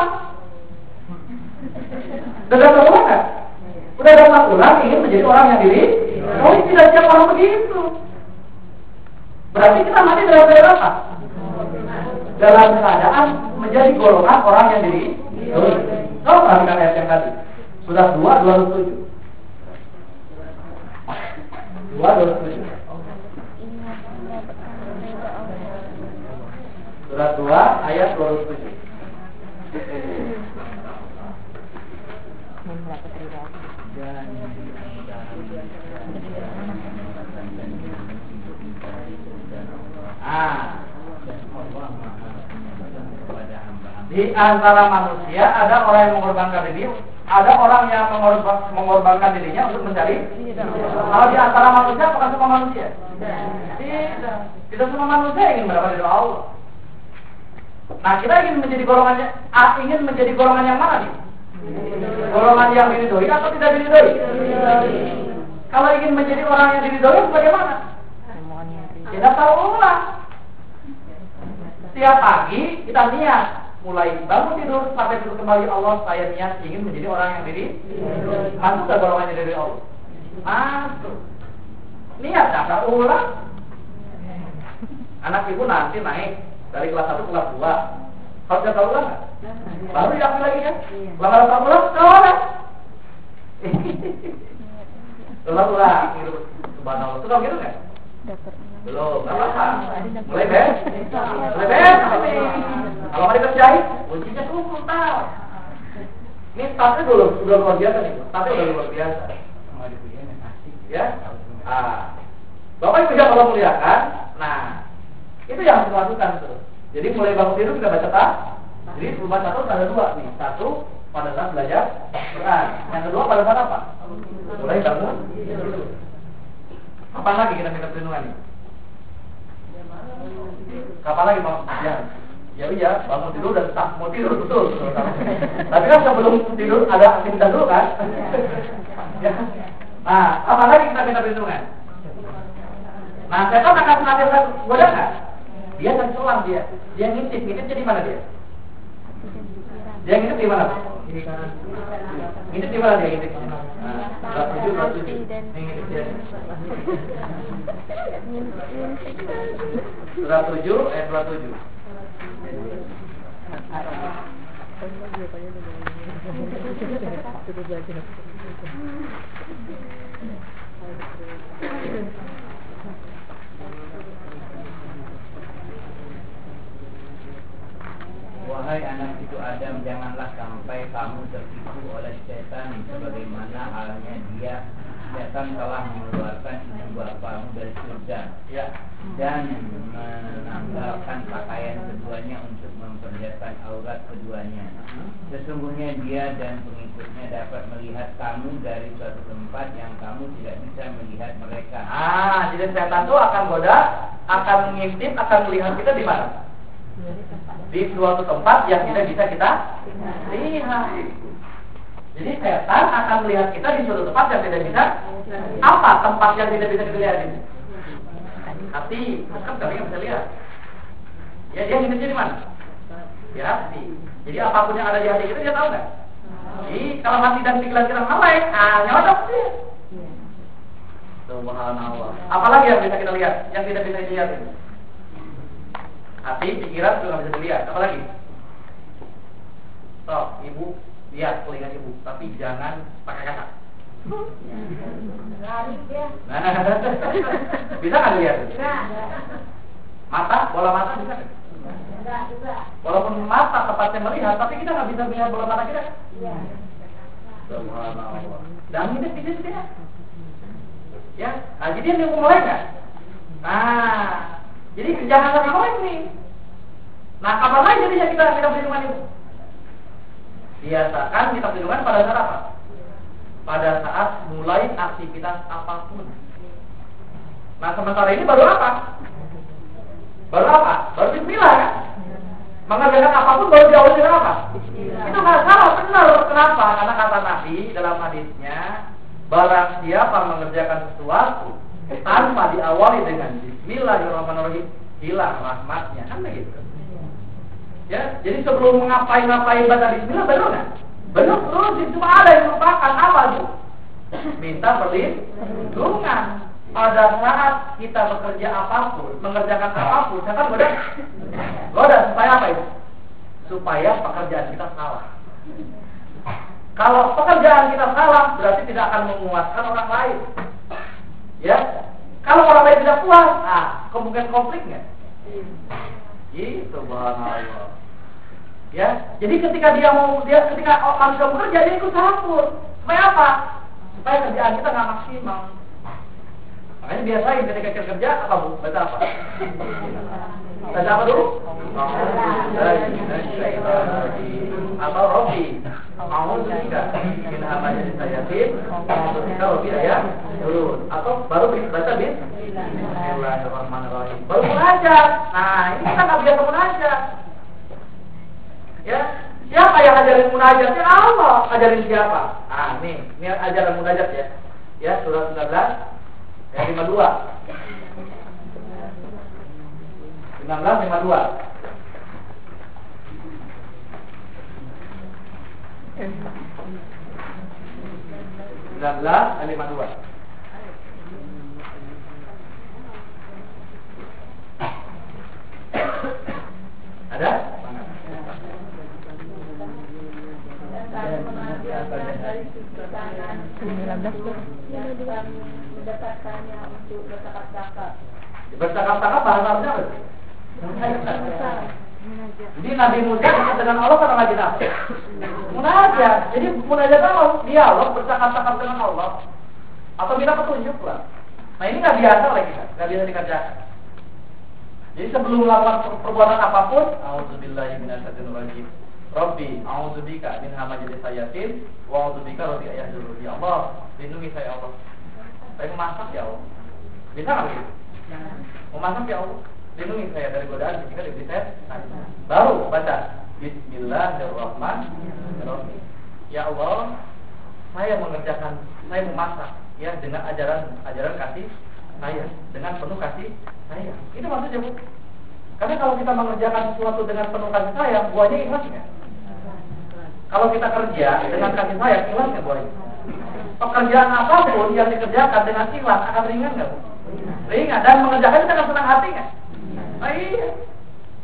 Udah ada tahu ulang kan? Udah ada tahu ulang ingin menjadi orang yang diri. Oh, tidak siap orang begitu. Berarti kita mati dalam keadaan apa? Dalam keadaan menjadi golongan orang yang diri. Kau perhatikan ayat yang tadi. Sudah dua, dua ratus tujuh. Dua, dua ratus tujuh. Surat dua, ayat dua ratus tujuh. Ah. Di antara manusia ada orang yang mengorbankan diri, ada orang yang mengorban, mengorbankan dirinya untuk mencari. Kalau di antara manusia, bukan semua manusia. Tidak. Tidak semua manusia ingin mendapat doa Allah. Nah, kita ingin menjadi golongannya, ah, ingin menjadi golongan yang mana nih? Golongan yang diridhoi atau tidak diridhoi? Kalau ingin menjadi orang yang diridhoi, bagaimana? Kita tahu ulang. Setiap pagi kita niat, mulai bangun tidur sampai tidur kembali Allah, saya niat ingin menjadi orang yang diri. Masuk ke golongan yang dari Allah. Masuk. Niat tak ulang. Anak ibu nanti naik dari kelas satu ke kelas dua. Kalau tidak tahu ulang nggak? Baru diambil lagi kan? Lama tahu ulang, tahu ulang. Ulang ulang. Subhanallah. Itu tahu gitu nggak? Belum, nggak apa-apa. Mulai Ben, mulai Ben. Kalau nggak dikerjain, kuncinya kumpul tahu. Ini tasnya dulu sudah luar biasa nih, tasnya udah luar biasa. Ya, ah, Bapak Ibu yang Allah muliakan. Nah, itu yang harus dilakukan tuh. Jadi mulai bangun tidur kita baca tas. Jadi sebelum baca tas ada dua nih. Satu pada saat belajar Quran. Yang kedua pada saat apa? Mulai bangun tidur. Kapan lagi kita minta perlindungan nih? Kapan lagi mau? Ya, ya iya, bangun tidur dan tak mau tidur betul. betul, betul. Tapi kan sebelum tidur ada aktivitas dulu kan? Ya. Nah, kapan lagi kita minta perlindungan? Nah, setan akan senantiasa goda nggak? Dia akan selang dia, dia ngintip, ngintip jadi mana dia? Dia ngintip di mana? Ngintip di mana dia ngintip? Nah, berat tujuh, berat tujuh. Ngintip dia. Surat tujuh, ayat dua puluh tujuh. Wahai anak cucu Adam, janganlah sampai kamu tertipu oleh setan sebagaimana halnya dia setan telah mengeluarkan ibu bapamu dari surga, ya, dan menanggalkan pakaian keduanya untuk memperlihatkan aurat keduanya. Sesungguhnya dia dan pengikutnya dapat melihat kamu dari suatu tempat yang kamu tidak bisa melihat mereka. Ah, jadi setan itu akan goda, akan mengintip, akan melihat kita di mana? Di suatu tempat yang tidak bisa kita lihat. Jadi setan akan melihat kita di suatu tempat yang tidak bisa. Apa tempat yang tidak bisa dilihat ini? Hati, bukan kami yang bisa lihat. Ya, dia ngintipnya di mana? Di hati. Jadi apapun yang ada di hati kita dia tahu nggak? Jadi kalau hati dan pikiran kita melek, ah nyodok dia. Subhanallah. Apalagi yang bisa kita lihat, yang tidak bisa dilihat ini? Hati, pikiran juga nggak bisa dilihat. Apalagi? Toh, ibu lihat telinga ibu, tapi jangan pakai kata. Lari dia. Nah, bisa nggak dilihat? Enggak. Mata, bola mata bisa nggak? Enggak juga. Walaupun mata tepatnya melihat, tapi kita nggak bisa melihat bola mata kita. Iya. Subhanallah. Dan ini bisa tidak? Ya, nah, jadi yang mulai nggak? Nah, jadi jangan sampai melek nih. Nah, kapan lagi jadinya kita minta perlindungan itu? Biasakan minta perlindungan pada saat apa? Pada saat mulai aktivitas apapun. Nah, sementara ini baru apa? Baru apa? Baru bismillah kan? Mengerjakan apapun baru diawali dengan apa? Itu nggak salah, benar. Kenapa? Karena kata Nabi dalam hadisnya, barang siapa mengerjakan sesuatu tanpa diawali dengan bismillahirrahmanirrahim, hilang rahmatnya. Kan begitu? Ya, jadi sebelum mengapain-ngapain baca bismillah, benar nggak? Benar terus, cuma ada yang merupakan apa tuh? Minta perlindungan. Pada saat kita bekerja apapun, mengerjakan apapun, saya kan goda, goda supaya apa itu? Supaya pekerjaan kita salah. Kalau pekerjaan kita salah, berarti tidak akan memuaskan orang lain. Ya, kalau orang lain tidak puas, ah, kemungkinan konflik nggak? Gitu, subhanallah. Ya, jadi ketika dia mau dia ketika orang sudah bekerja dia ikut campur. Supaya apa? Supaya kerjaan kita nggak maksimal. Makanya biasain ketika kita kerja apa bu? Baca apa? Baca apa dulu? Atau Robi? Mau juga? Kita apa jadi saya tim? Kita Robi ya dulu. Atau baru baca bis? Bismillahirrahmanirrahim. Baru mengajar. Nah ini kita nggak biasa mengajar. Ya, siapa yang ajarin munajat? Ya Allah. Ajarin siapa? Ah, nih, ini ajaran munajat ya. Ya, surah sembilan belas ayat lima puluh dua. sembilan belas lima puluh dua. sembilan belas ayat lima puluh dua. Ada? sembilan belas yang mendapatkannya untuk bercakap-cakap. Bercakap-cakap bahasa Arabnya apa? Jadi Nabi Musa dengan Allah kan lagi apa? Munajat. Jadi munajat Allah, dialog bercakap-cakap dengan Allah. Atau kita petunjuk lah. Nah ini nggak biasa oleh kita, nggak biasa dikerjakan. Jadi sebelum melakukan perbuatan apapun, a'udzubillahi minasyaitonir rajim. Rabbi, a'udzubika min hamazatil syayatin wa a'udzubika rabbi ayahdurun. Ya Allah, lindungi saya Allah. Saya mau masak ya Allah. Bisa nggak begitu? Mau masak ya Allah, lindungi saya dari godaan ketika diberi setan. Baru baca Bismillahirrahmanirrahim. Ya Allah, saya mengerjakan, saya memasak ya dengan ajaran ajaran kasih sayang, dengan penuh kasih sayang. Itu maksudnya Bu. Karena kalau kita mengerjakan sesuatu dengan penuh kasih sayang, buahnya ikhlas nggak? Kalau kita kerja dengan kasih sayang, ikhlas nggak buahnya? Pekerjaan apapun yang dikerjakan dengan ikhlas akan ringan nggak Bu? Ringan. Dan mengerjakan itu dengan senang hati nggak? Oh iya.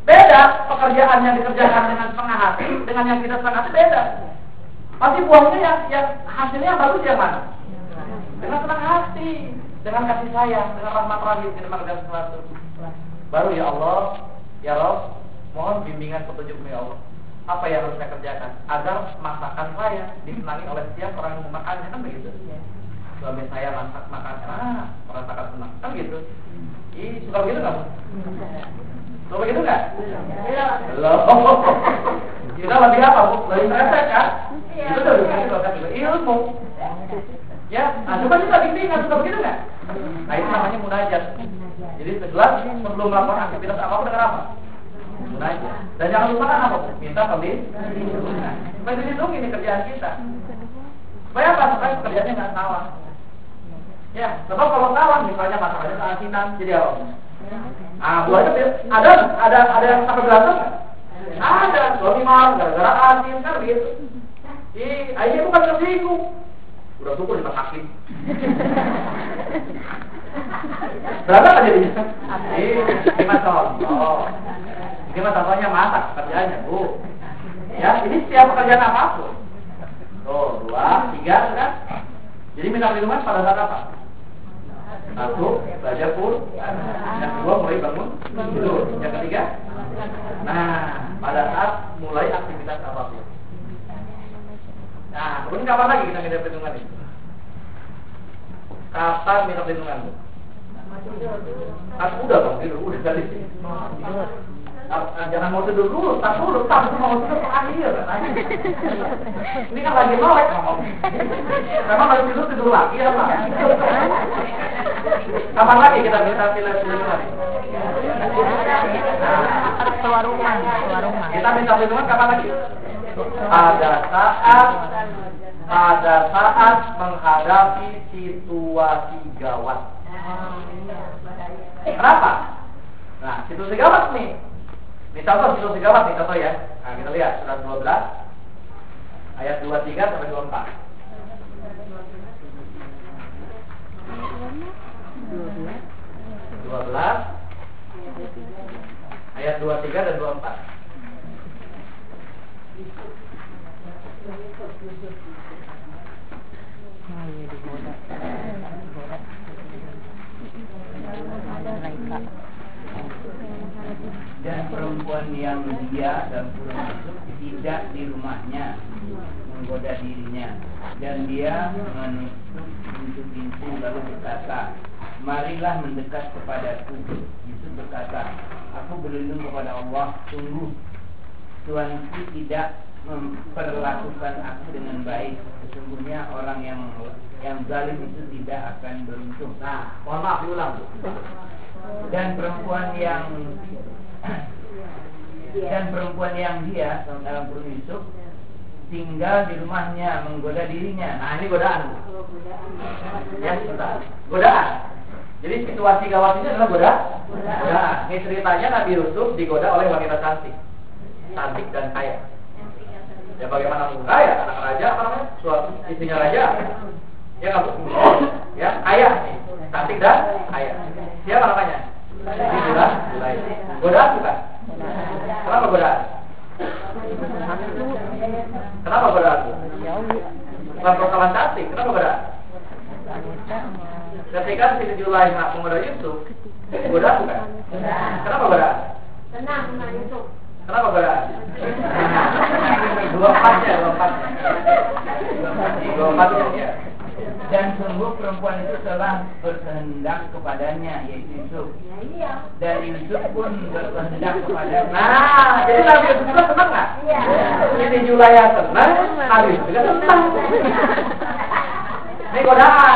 Beda pekerjaan yang dikerjakan dengan setengah hati dengan yang tidak setengah hati beda. Pasti buahnya yang, yang hasilnya yang bagus yang mana? Dengan senang hati, dengan kasih sayang, dengan rahmat rahim, dengan segala sesuatu. Baru ya Allah, ya Rabb, mohon bimbingan petunjukmu ya Allah. Apa yang harus saya kerjakan agar masakan saya disenangi oleh setiap orang yang memakannya, kan begitu? Suami saya masak makan, ah, merasakan senang, kan gitu? Ih, suka begitu nggak? Suka begitu nggak? Loh, kita lebih apa bu? Lebih merasa kan? Itu udah begitu, ilmu. Ya, nah coba kita bimbingan, suka begitu nggak? Nah itu namanya munajat. Jadi setelah sebelum melakukan aktivitas apapun dengan apa? Munajat. Dan jangan lupa apa? Minta perlindungan. Supaya dilindungi ini kerjaan kita. Supaya apa? Supaya pekerjaannya nggak salah. Ya, sebab kalau salah misalnya masalahnya keasinan, jadi apa? Ah, buahnya ada ada ada yang sampai berantem nggak? Ada. Suami marah gara-gara asin kan begitu. Ih, akhirnya bukan kesinggung. Udah syukur dimasakin. Berapa kan jadinya? Ini mah contoh. Ini mah contohnya masak kerjanya, Bu. Ya, ini setiap pekerjaan apapun. Tuh, dua, tiga, kan? Jadi minta perlindungan pada saat apa? Satu, belajar pun. Yang kedua, mulai bangun tidur. Yang ketiga, nah, pada saat mulai aktivitas apapun. Nah, kemudian kapan lagi kita minta perlindungan itu? Kapan minta perlindungan, Bu? Kan udah bang, tidur, udah tadi. Jangan mau tidur dulu, tak dulu, tak mau tidur ke akhir. Ini kan lagi melek ngomong. Memang lagi tidur tidur lagi ya Pak? Kapan lagi kita minta perlindungan? Keluar rumah, keluar rumah. Kita minta perlindungan kapan lagi? Pada saat pada saat menghadapi situasi gawat. Kenapa? Nah, situasi gawat nih. Ini contoh situasi gawat nih, contoh ya. Nah, kita lihat surat dua belas ayat dua puluh tiga sampai dua puluh empat. dua belas ayat dua puluh tiga dan dua puluh empat. Dan perempuan yang dia dan kurang masuk tidak di rumahnya menggoda dirinya, dan dia menutup pintu-pintu lalu berkata, marilah mendekat kepadaku. Yusuf berkata, aku berlindung kepada Allah, sungguh Tuanku tidak memperlakukan aku dengan baik. Sesungguhnya orang yang yang zalim itu tidak akan beruntung. Nah, mohon maaf diulang. Dan perempuan yang dan perempuan yang dia dalam kurung Yusuf tinggal di rumahnya menggoda dirinya. Nah, ini godaan. Ya, sebentar. Godaan. Jadi situasi gawat ini adalah goda. Godaan. Ini ceritanya Nabi Yusuf digoda oleh wanita cantik, cantik dan kaya. Ya bagaimana pun kaya, anak raja apa namanya? Suatu istrinya raja. Ya nggak Bu? Ya, kaya nih, cantik dan kaya. Siapa namanya? Itulah, godaan bukan? Kenapa godaan? Kenapa godaan? Bukan persoalan cantik, kenapa godaan? Ketika Siti Julaiha menggoda Yusuf, godaan bukan? Kenapa godaan? Tenang, Mas Yusuf. Kenapa godaan? Dua empatnya, dua empatnya, dua empatnya. Dan sungguh perempuan itu telah berkehendak kepadanya, yaitu Yusuf. Dan Yusuf pun berkehendak kepadanya. Nah, jadi Nabi Yusuf juga senang nggak? Iya. Siti Julaiha senang, Nabi Yusuf juga senang. Ini godaan.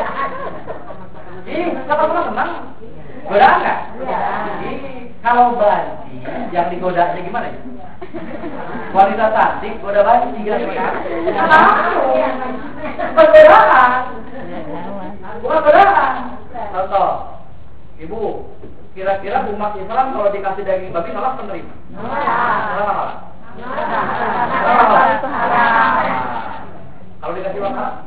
Ih, siapa pernah senang? Godaan nggak? Ih, kalau banci yang digodanya gimana ya? Wanita cantik goda banci kira-kira. Bukan godaan. Bukan godaan. Contoh, Ibu, kira-kira umat Islam kalau dikasih daging babi nolak menerima? Nolak nolak. Nolak nolak. Kalau dikasih uang haram?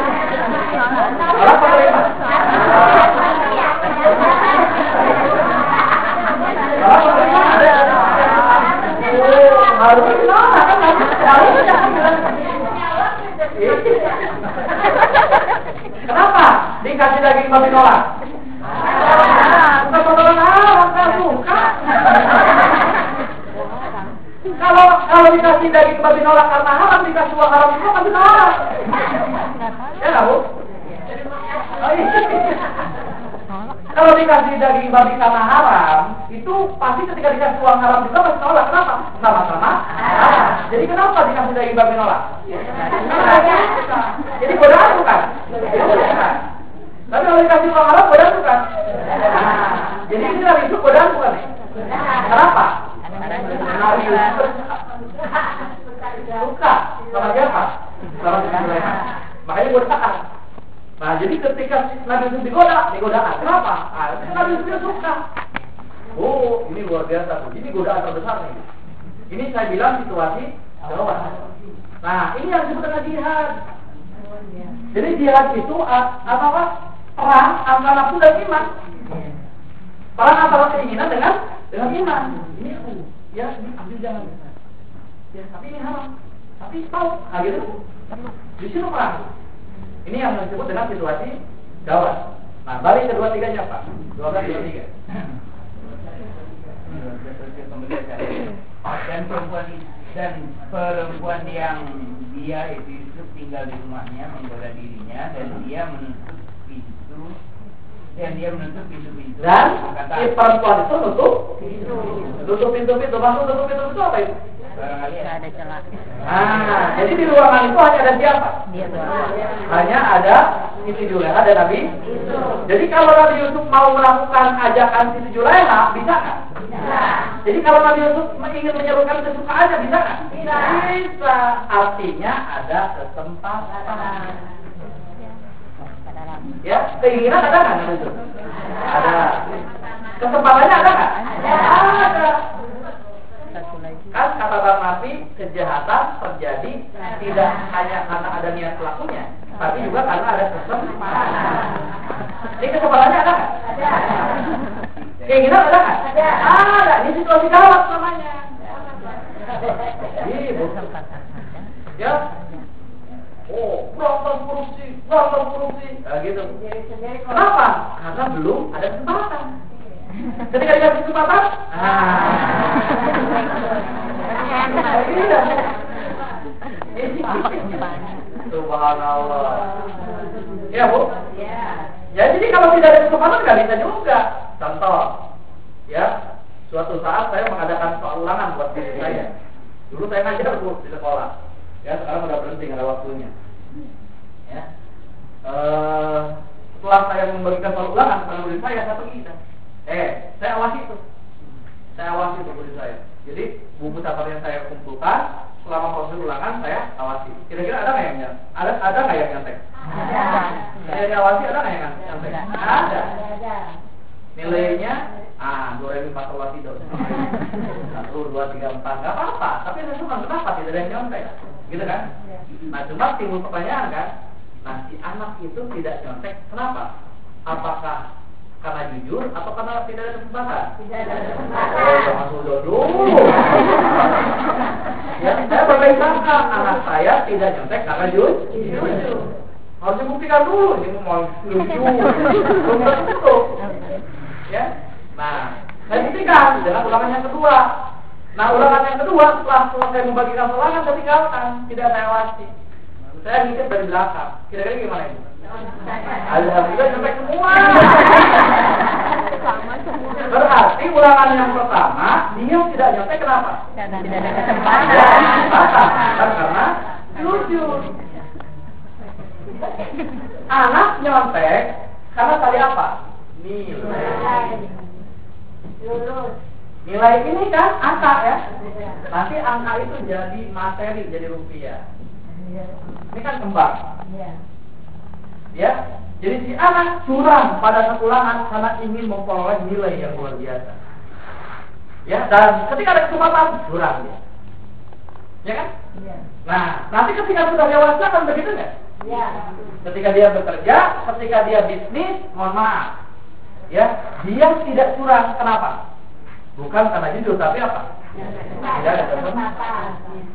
Nolak menerima. Harus menolak kan? Kenapa dikasih daging babi nolak? Bukan potongan haram, kan suka. Kalau kalau dikasih daging babi nolak karena haram, dikasih uang haram juga pasti nolak. Ya nggak Bu? Oh, iya. Kalau dikasih daging babi karena haram, itu pasti ketika dikasih uang haram juga pasti nolak. Kenapa? Sama-sama haram. Jadi kenapa dikasih daging babi nolak? Jadi godaan bukan? Tapi kalau dikasih uang haram godaan bukan? Nah, jadi ini lagi itu godaan bukan? Kenapa? Karena Yusuf suka sama siapa? Sama Sulaiman. Makanya godaan. Nah, jadi ketika Nabi Yusuf digoda, digodaan. Kenapa? Ah, Nabi Yusuf suka. Oh, ini luar biasa tuh. Ini godaan terbesar nih. Ini saya bilang situasi gawat. Nah, ini yang disebut dengan jihad. Jadi jihad itu apa Pak? Perang antara nafsu dan iman. Perang antara keinginan dengan dengan iman. Ini ya, ini ambil jangan. Ya, tapi ini haram. Tapi tahu, nah gitu. Di sini perang. Ini yang disebut dengan situasi gawat. Nah, balik kedua tiganya Pak. Dua belas dua tiga. Dan perempuan dan perempuan yang dia itu tinggal di rumahnya menggoda dirinya dan dia menutup pintu dan dia menutup pintu-pintu dan berkata, si perempuan itu nutup pintu, nutup pintu-pintu. Maksud nutup pintu itu apa itu? barangkali ada celah. Nah, jadi di ruangan itu hanya ada siapa? Dia berdua. Hanya ada Siti Juleha dan Nabi. Jadi kalau Nabi Yusuf mau melakukan ajakan Siti Juleha, bisa nggak? Bisa. Jadi kalau Nabi Yusuf ingin menyerukan kesukaannya, bisa nggak? Bisa. Bisa. Artinya ada kesempatan. Ya, keinginan ada nggak Nabi Yusuf? Ada. Kesempatannya ada nggak? Ada. Kan kata Bang Nafi, kejahatan terjadi tidak hanya karena ada niat pelakunya, tapi juga karena ada kesempatan. Ini kesempatannya ada nggak? Ada. Keinginan ada nggak? Ada. Ada. Ini situasi gawat namanya. Ibu. Ya. Oh, berantas korupsi, berantas korupsi, nah, gitu. Kenapa? Karena belum ada kesempatan. Ketika dikasih kesempatan, ah. Subhanallah. Ya Bu. Ya jadi kalau tidak ada kesempatan nggak bisa juga. Contoh, ya suatu saat saya mengadakan soal ulangan buat diri saya. Dulu saya ngajar Bu di sekolah. Ya sekarang udah berhenti nggak ada waktunya. Ya. Uh, setelah saya membagikan soal ulangan kepada murid saya, saya pergi. Eh, saya awasi itu. Saya awasi itu murid saya. Jadi buku catatan yang saya kumpulkan selama proses ulangan saya awasi. Kira-kira ada nggak yang nyontek? Ada ada nggak yang nyontek? Ada. Saya diawasi ada nggak yang nyontek? Ada. Ada. Nilainya ah dua ribu empat puluh tiga satu dua tiga empat nggak apa-apa. Tapi saya senang kenapa tidak ada yang nyontek? Gitu kan? Nah cuma timbul pertanyaan kan? Nah si anak itu tidak nyontek kenapa? Apakah karena jujur atau karena tidak ada kesempatan? Tidak ada kesempatan. Oh, jangan sudah dulu. Ya, saya berbaik sangka anak saya tidak nyontek karena jujur. Harus dibuktikan dulu. Ini mau lucu. Belum tentu. Ya. Nah, saya buktikan dengan ulangan yang kedua. Nah, ulangan yang kedua setelah saya membagikan ulangan saya tinggalkan, tidak saya awasi. Saya ngikut dari belakang. Kira-kira gimana ini? Alhamdulillah sampai semua. Berarti ulangan yang pertama dia tidak nyontek kenapa? Tidak ada kesempatan. Karena jujur. Anak nyontek karena tadi apa? Nilai. Lulus. Nilai ini kan angka ya. Nanti angka itu jadi materi, jadi rupiah. Ini kan kembang. Ya, jadi si anak curang pada saat ulangan karena ingin memperoleh nilai yang luar biasa. Ya, dan ketika ada kesempatan curang dia. Ya kan? Ya. Nah, nanti ketika sudah dewasa kan begitu nggak? Ya. Ketika dia bekerja, ketika dia bisnis, mohon maaf, ya, dia tidak curang. Kenapa? Bukan karena jujur, tapi apa? Tidak ada kesempatan.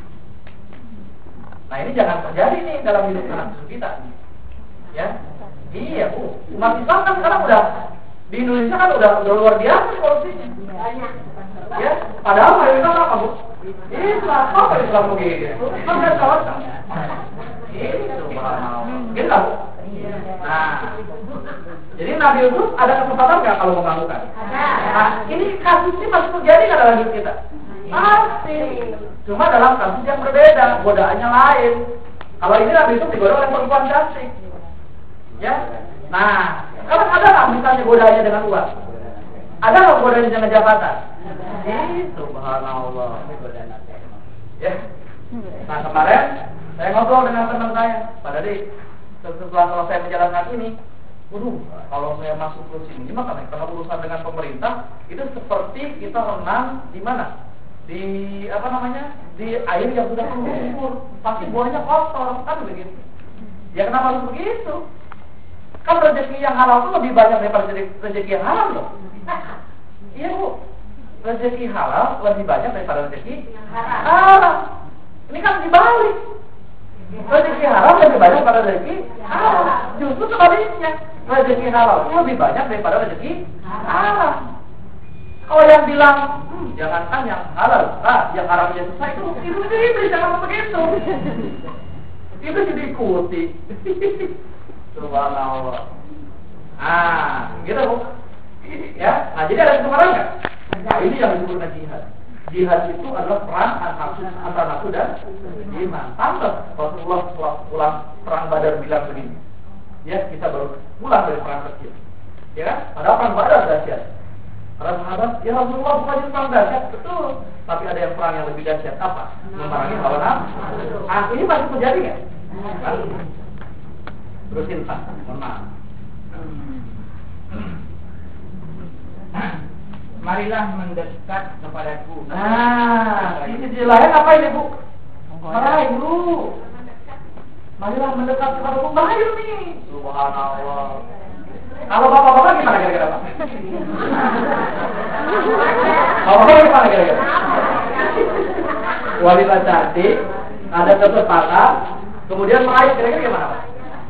Nah ini jangan terjadi nih dalam hidup anak cucu kita. Ya, iya bu. Umat Islam kan sekarang udah di Indonesia kan udah, udah luar biasa korupsinya. Ya, padahal mayoritas apa bu? Islam, apa Islam begini? Kan nggak tahu. Itu mahal. Gitu kan bu? Nah, jadi Nabi Yusuf ada kesempatan nggak kalau mengganggukan? Nah, ini kasus ini masih terjadi nggak dalam hidup kita? Pasti. Cuma dalam kasus yang berbeda, godaannya lain. Kalau ini Nabi Yusuf digoda oleh perempuan cantik. Ya, nah, kalau ada nggak misalnya godaannya dengan uang? Ada nggak godaannya dengan jabatan? Itu subhanallah. Ya. Nah kemarin saya ngobrol dengan teman saya, Pak Dadi, setelah kalau saya menjalankan ini, waduh, kalau saya masuk ke sini, gimana? Karena urusan dengan pemerintah itu seperti kita renang di mana? Di apa namanya? Di air yang sudah berlumpur, pasti buahnya kotor, kan begitu? Ya kenapa harus begitu? Kan rezeki yang halal itu lebih banyak daripada rezeki yang haram loh. Iya bu, rezeki halal lebih banyak daripada rezeki haram. Ini kan dibalik. Rezeki halal lebih banyak daripada rezeki haram. Justru sebaliknya, rezeki halal itu lebih banyak daripada rezeki haram. Kalau yang bilang hmm, jangankan yang halal, ah, yang haram aja susah itu itu iblis, jangan begitu. Itu jadi ikuti. Subhanallah. Ah, gitu bu. Ya, nah jadi ada kesempatan nggak? Nah, ini yang disebut jihad. Jihad itu adalah perang antara nafsu dan iman. Pantas Rasulullah setelah pulang perang Badar bilang begini. Ya, kita baru pulang dari perang kecil. Ya kan? Padahal perang Badar dahsyat. Para sahabat, ya Rasulullah bukan perang dahsyat, betul. Tapi ada yang perang yang lebih dahsyat apa? Memerangi hawa nafsu. Ah, ini masih terjadi nggak? Terusin Pak, mohon maaf. Marilah mendekat kepadaku. Nah, ini di lain apa ini bu? Merayu. Marilah mendekat kepadaku, merayu nih. Subhanallah. Kalau bapak-bapak gimana kira-kira pak? Bapak-bapak gimana kira-kira? Wanita cantik, ada kesempatan, kemudian merayu, kira-kira gimana pak?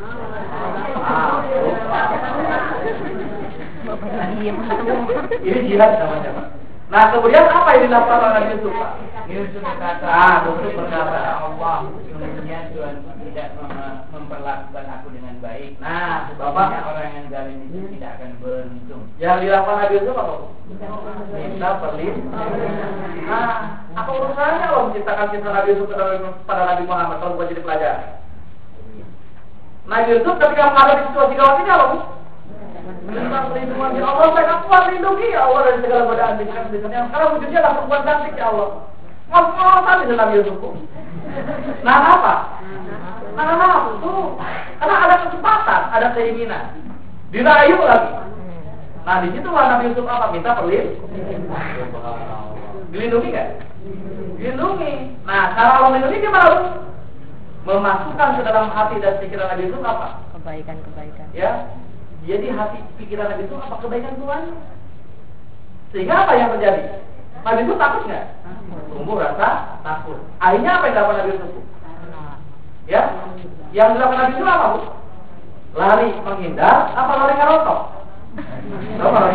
Ini jihad namanya Pak. Nah kemudian apa yang dilakukan oleh Nabi Yusuf Pak? Yusuf berkata, ah, Yusuf berkata, Allah sesungguhnya Tuhanku tidak mem- memperlakukan aku dengan baik. Nah, Bapak orang yang zalim itu tidak akan beruntung. Yang dilakukan Nabi Yusuf apa? Minta perlindungan. Nah, apa urusannya Allah menciptakan kisah Nabi Yusuf pada Nabi Muhammad kalau bukan jadi pelajaran? Nabi Yusuf ketika menghadapi situasi gawat ini apa bu? Minta perlindungan ya Allah, saya tak kuat lindungi ya Allah dari segala godaan pikiran-pikiran yang sekarang wujudnya adalah perempuan cantik ya Allah. Ngos-ngosan di Nabi Yusuf. Nah apa? Nah nafsu. Karena ada kesempatan, ada keinginan, dirayu lagi. Nah di situ Nabi Yusuf apa? Minta perlindungan. Dilindungi nggak? Dilindungi. Nah cara Allah melindungi gimana bu? Memasukkan ke dalam hati dan pikiran Nabi Yusuf apa? Kebaikan-kebaikan. Ya. Jadi hati pikiran Nabi Yusuf apa kebaikan Tuhan? Sehingga apa yang terjadi? Nabi Yusuf takut nggak? Tumbuh rasa takut. Akhirnya apa yang dilakukan Nabi Yusuf? Ya, yang dilakukan Nabi Yusuf apa bu? Lari menghindar, apa lari ngerontok? Tahu lari?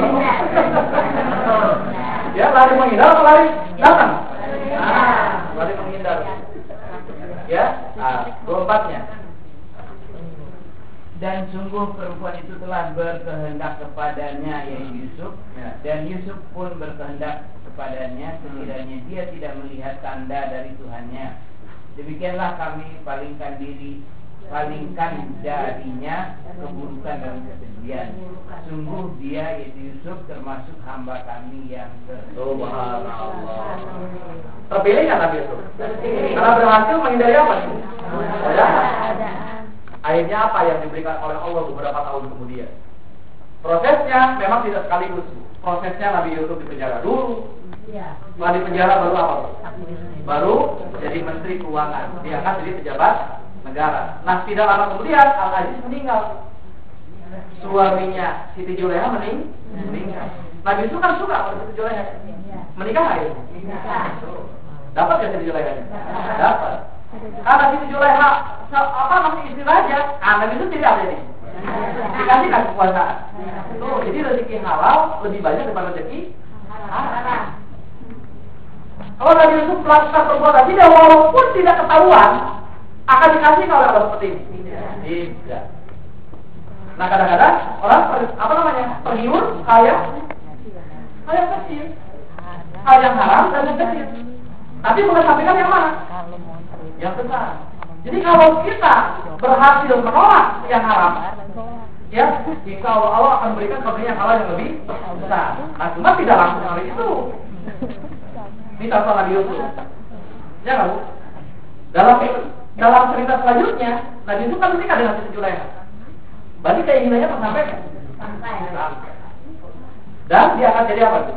Ya, lari menghindar apa lari datang? Nah, lari menghindar. Ya, nah, dua empatnya. Dan sungguh perempuan itu telah berkehendak kepadanya, yaitu Yusuf, ya. Dan Yusuf pun berkehendak kepadanya sekiranya dia tidak melihat tanda dari Tuhannya. Demikianlah kami palingkan diri, palingkan darinya keburukan dan kesedihan. Sungguh dia, yaitu Yusuf, termasuk hamba kami yang terpilih. Terpilih nggak Nabi Yusuf? Karena berhasil menghindari apa sih? Akhirnya apa yang diberikan oleh Allah beberapa tahun kemudian? Prosesnya memang tidak sekaligus. Prosesnya Nabi Yusuf di penjara dulu. Setelah di penjara baru apa? Baru jadi menteri keuangan, diangkat jadi pejabat negara. Nah tidak lama kemudian Al-Aziz meninggal. Suaminya Siti Juleha mening meninggal. Nabi Yusuf kan suka pada Siti Juleha. Menikah nggak ya? Dapat nggak Siti Julaiha? Dapat. Karena Siti Julaiha apa namanya istri raja, anak itu tidak ada nih. Dikasih kan kekuasaan. Tuh, jadi rezeki halal lebih banyak daripada rezeki haram. Kalau Nabi Yusuf melakukan perbuatan tidak, walaupun tidak ketahuan, akan dikasih kalau Allah seperti ini. Tidak. Nah kadang-kadang orang apa namanya tergiur kaya, kaya kecil, hal yang haram dan yang kecil. Tapi mengesampingkan yang mana? Yang besar. Jadi kalau kita berhasil menolak yang haram, ya, insya Allah Allah akan berikan karunia yang halal yang lebih besar. Nah cuma tidak langsung hari itu. Ini contoh Nabi Yusuf. Ya nggak Bu? Dalam dalam cerita selanjutnya, Nabi Yusuf kan menikah dengan Siti Julaiha. Berarti keinginannya tersampaikan. Dan dia akan jadi apa?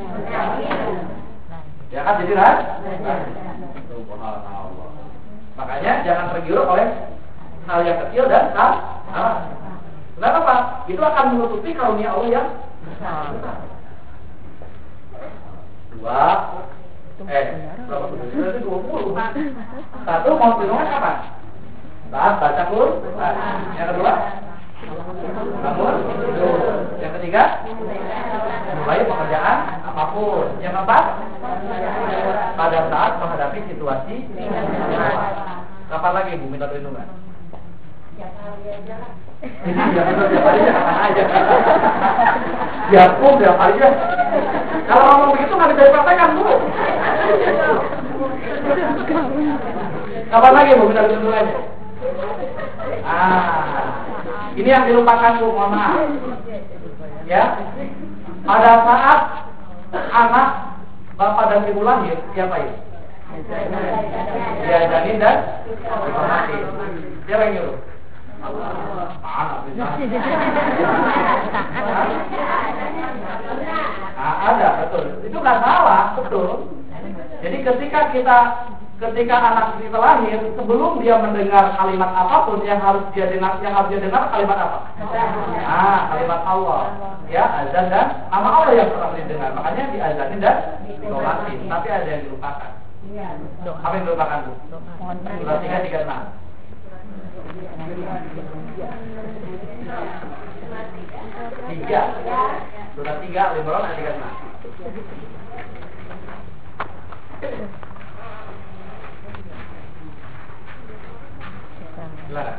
Dia akan jadi raja. Subhanallah. Makanya jangan tergiur oleh hal yang kecil dan hal haram. Kenapa Pak? Itu akan menutupi karunia Allah yang besar. Dua, eh, berapa tuh? Dua puluh. Satu mau perlindungan kapan? Saat baca Quran. Yang kedua, bangun. Yang ketiga, mulai pekerjaan apapun. Yang keempat, pada saat menghadapi situasi. Kapan lagi Bu minta perlindungan? Ini ya benar tiap hari ya kapan aja. Ya pun tiap hari aja. Kalau ngomong begitu nggak bisa dipraktekkan Bu. Kapan lagi Bu minta perlindungannya? Ah, ini yang dilupakan Bu, mohon maaf. Ya, pada saat anak bapak dan ibu lahir, siapa itu? Ya, janin dan dihormati. Siapa yang nyuruh? Anak bisa. Nah, ada, betul. Itu nggak salah, betul. Jadi ketika kita Ketika anak kita lahir, sebelum dia mendengar kalimat apapun yang harus dia dengar, yang harus dia dengar kalimat apa? Ah, kalimat Allah. Ya, azan dan nama Allah yang pertama didengar. Makanya diazanin dan dihormatin. Tapi ada yang dilupakan. Apa yang dilupakan Bu? Surah tiga tiga enam. Tiga. Surah tiga Al-Imran ayat tiga enam. Silakan.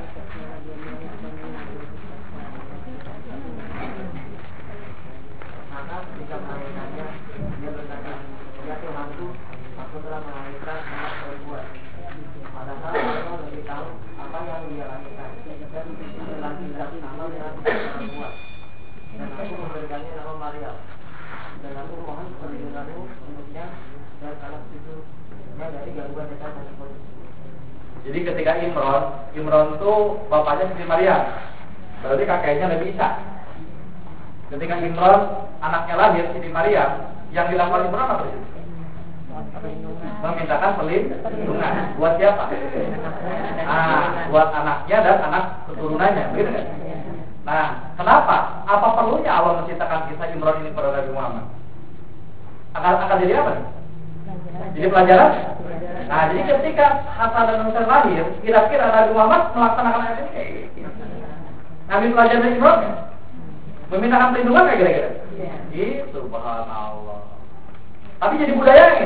Maka ketika melahirkannya, dia berkata, ya Tuhanku, aku telah melahirkan anak perempuan. Padahal Allah lebih tahu apa yang dia lahirkan. Dan dia laki-laki nama dengan perempuan. Dan aku memberikannya nama Maria. Dan aku mohon perlindunganmu untuknya dan anak itu dari gangguan setan dan seperti. Jadi ketika Imron, Imron itu bapaknya Siti Maryam, berarti kakeknya Nabi Isa. Ketika Imron anaknya lahir Siti Maryam, yang dilakukan Imron apa itu? Memintakan perlindungan. Buat siapa? Ah, buat anaknya dan anak keturunannya, begitu kan? Nah, kenapa? Apa perlunya Allah menciptakan kisah Imron ini pada Nabi Muhammad? Akan akan jadi apa nih? Jadi pelajaran. Nah, jadi ketika Hasan dan Husain lahir, kira-kira Nabi Muhammad melaksanakan ayat ini. Nabi pelajaran dari Imran, memintakan perlindungan kayak kira-kira. Itu subhanallah. Tapi jadi budaya ini.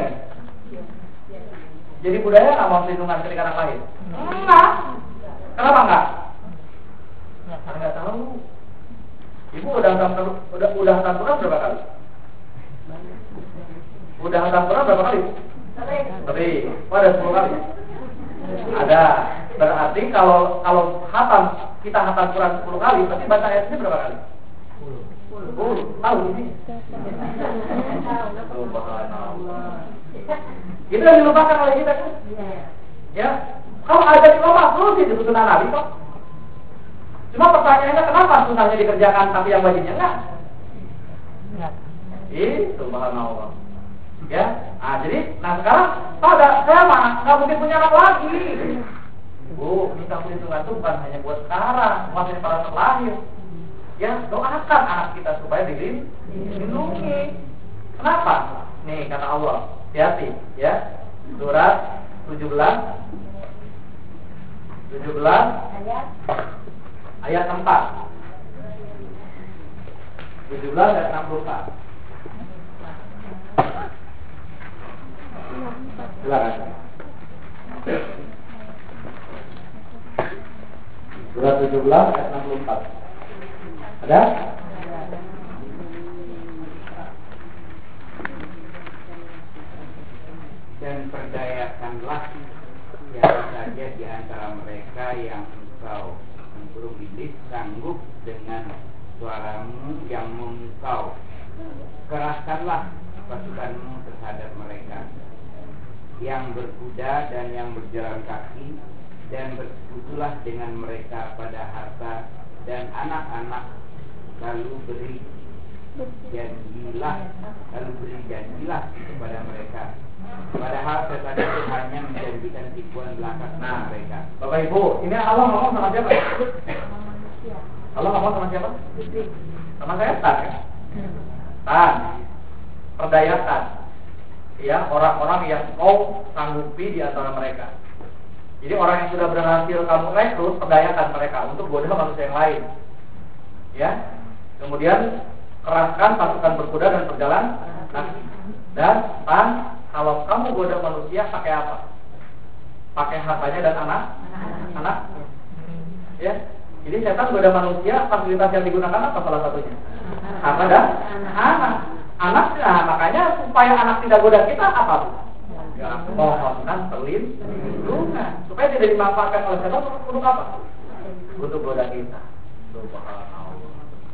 Jadi budaya nggak mau perlindungan ketika anak lahir? Enggak. Kenapa enggak? Enggak tahu. Ibu udah hantam udah udah hantam Quran berapa kali? Udah hantam Quran berapa kali? Tapi, oh ada sepuluh kali. Ada. Berarti kalau kalau hatam kita hatam Quran sepuluh kali, berarti baca ayatnya berapa kali? sepuluh. Tahu ini? Subhanallah. Itu yang dilupakan oleh kita kan? Ya. Kalau ada di rumah terus itu sunnah Nabi kok. Cuma pertanyaannya kenapa sunnahnya dikerjakan tapi yang wajibnya enggak? Ih, subhanallah. Ya, nah jadi, nah sekarang pada saya mah nggak mungkin punya anak lagi. Bu, minta perlindungan itu bukan hanya buat sekarang, masih pada saat lahir. Ya, doakan anak kita supaya dilindungi. Kenapa? Nih kata Allah, hati-hati ya. Surat tujuh belas tujuh belas Ayat ayat empat. tujuh belas ayat enam puluh empat. Silakan. Surat tujuh belas ayat enam puluh empat. Ada? Dan perdayakanlah siapa saja di antara mereka yang engkau suruh iblis sanggup dengan suaramu yang memukau. Kerahkanlah pasukanmu terhadap mereka yang berkuda dan yang berjalan kaki, dan bersekutulah dengan mereka pada harta dan anak-anak, lalu beri janjilah lalu beri janjilah kepada mereka, padahal setan itu hanya menjanjikan tipuan belaka Nah, mereka. Bapak Ibu, ini Allah ngomong sama siapa? Allah ngomong sama siapa? Sama saya tak ya? Tan, perdayakan ya orang-orang yang kau sanggupi di antara mereka. Jadi orang yang sudah berhasil kamu rekrut, perdayakan mereka untuk goda manusia yang lain. Ya. Kemudian kerahkan pasukan berkuda dan berjalan kaki. Dan tan, kalau kamu goda manusia pakai apa? Pakai hartanya dan anak, anak. Ya. Jadi setan goda manusia, fasilitas yang digunakan apa salah satunya? Harta dan anak. Anak, nah makanya supaya anak tidak goda kita apa? Ya, mohonkan perlindungan supaya tidak dimanfaatkan oleh setan untuk apa? Untuk goda kita. Subhanallah.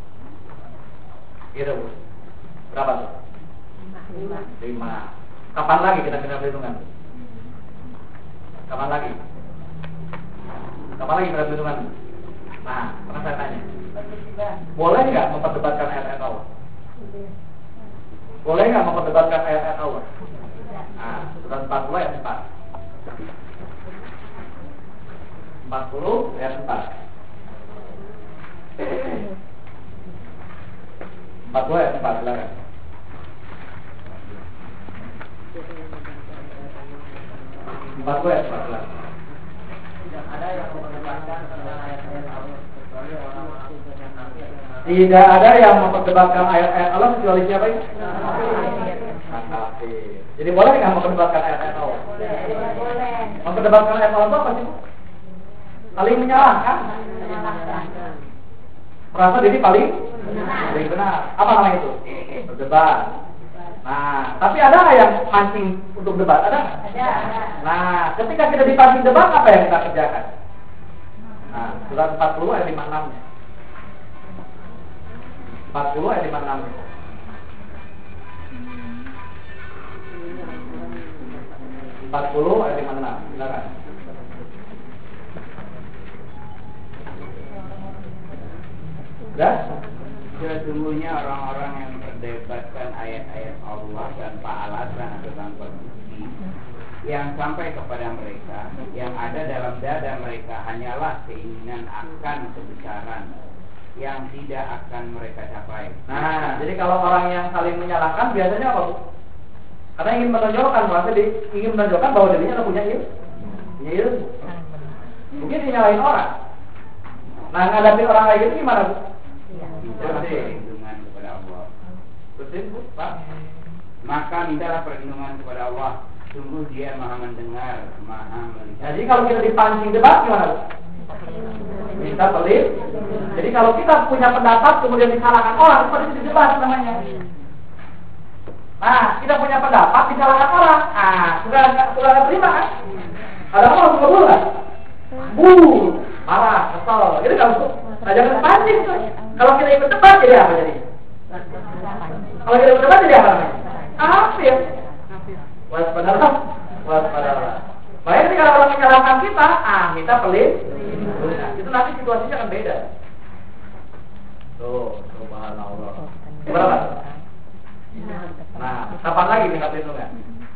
Gitu Bu. Berapa tuh? Lima. Lima. Kapan lagi kita minta perlindungan? Kapan lagi? Kapan lagi minta perlindungan? Nah, pernah saya tanya. Boleh nggak memperdebatkan ayat-ayat Allah? Boleh nggak memperdebatkan ayat-ayat Allah? Nah, surat empat puluh ayat empat. empat puluh ayat empat. empat puluh ayat empat, silakan. empat puluh ayat empat, silakan. Tidak ada yang memperdebatkan tentang ayat-ayat Allah kecuali orang-orang munafik. Tidak ada yang memperdebatkan ayat-ayat Allah kecuali siapa ini? Jadi boleh nggak memperdebatkan ayat-ayat Allah? boleh. Memperdebatkan ayat Allah itu apa sih? Paling menyalahkan? Merasa diri paling paling benar. Apa namanya itu? Berdebat. Nah, tapi ada nggak yang mancing untuk debat? Ada nggak? Ada. Nah, ketika kita dipancing debat, apa yang kita kerjakan? Nah, surat empat puluh ayat lima puluh enam. empat puluh ayat lima puluh enam. empat puluh ayat lima puluh enam. Silakan. Sudah? Sesungguhnya orang-orang yang memperdebatkan ayat-ayat Allah tanpa alasan atau tanpa bukti, yang sampai kepada mereka, yang ada dalam dada mereka hanyalah keinginan akan kebesaran yang tidak akan mereka capai. Nah, jadi kalau orang yang saling menyalahkan biasanya apa, Bu? Karena ingin menonjolkan, merasa di, ingin menonjolkan bahwa dirinya punya ilmu, punya ilmu. Mungkin dinyalahin orang. Nah, ngadapin orang kayak gitu gimana, Bu? Mintalah perlindungan kepada Allah. Betul, Bu, Pak. Maka mintalah perlindungan kepada Allah. Sungguh Dia Maha mendengar, Maha melihat. Nah, jadi kalau kita dipancing debat gimana, Bu? Minta pelit. Jadi kalau kita punya pendapat kemudian disalahkan orang, seperti itu debat namanya. Nah, kita punya pendapat disalahkan orang. Ah, sudah sudah nggak terima kan? Ada orang suka bulu kan? Bulu, marah, kesel. Itu kalau nah, jangan pancing tuh. Kalau kita ikut debat jadi apa jadi? Kalau kita ikut debat jadi apa namanya? Kafir. Waspadalah, waspadalah. Baik nih kalau orang menyalahkan kita, ah kita pelit. Nah, itu nanti situasinya akan beda. Tuh, subhanallah. Berapa? Nah, kapan lagi minta perlindungan?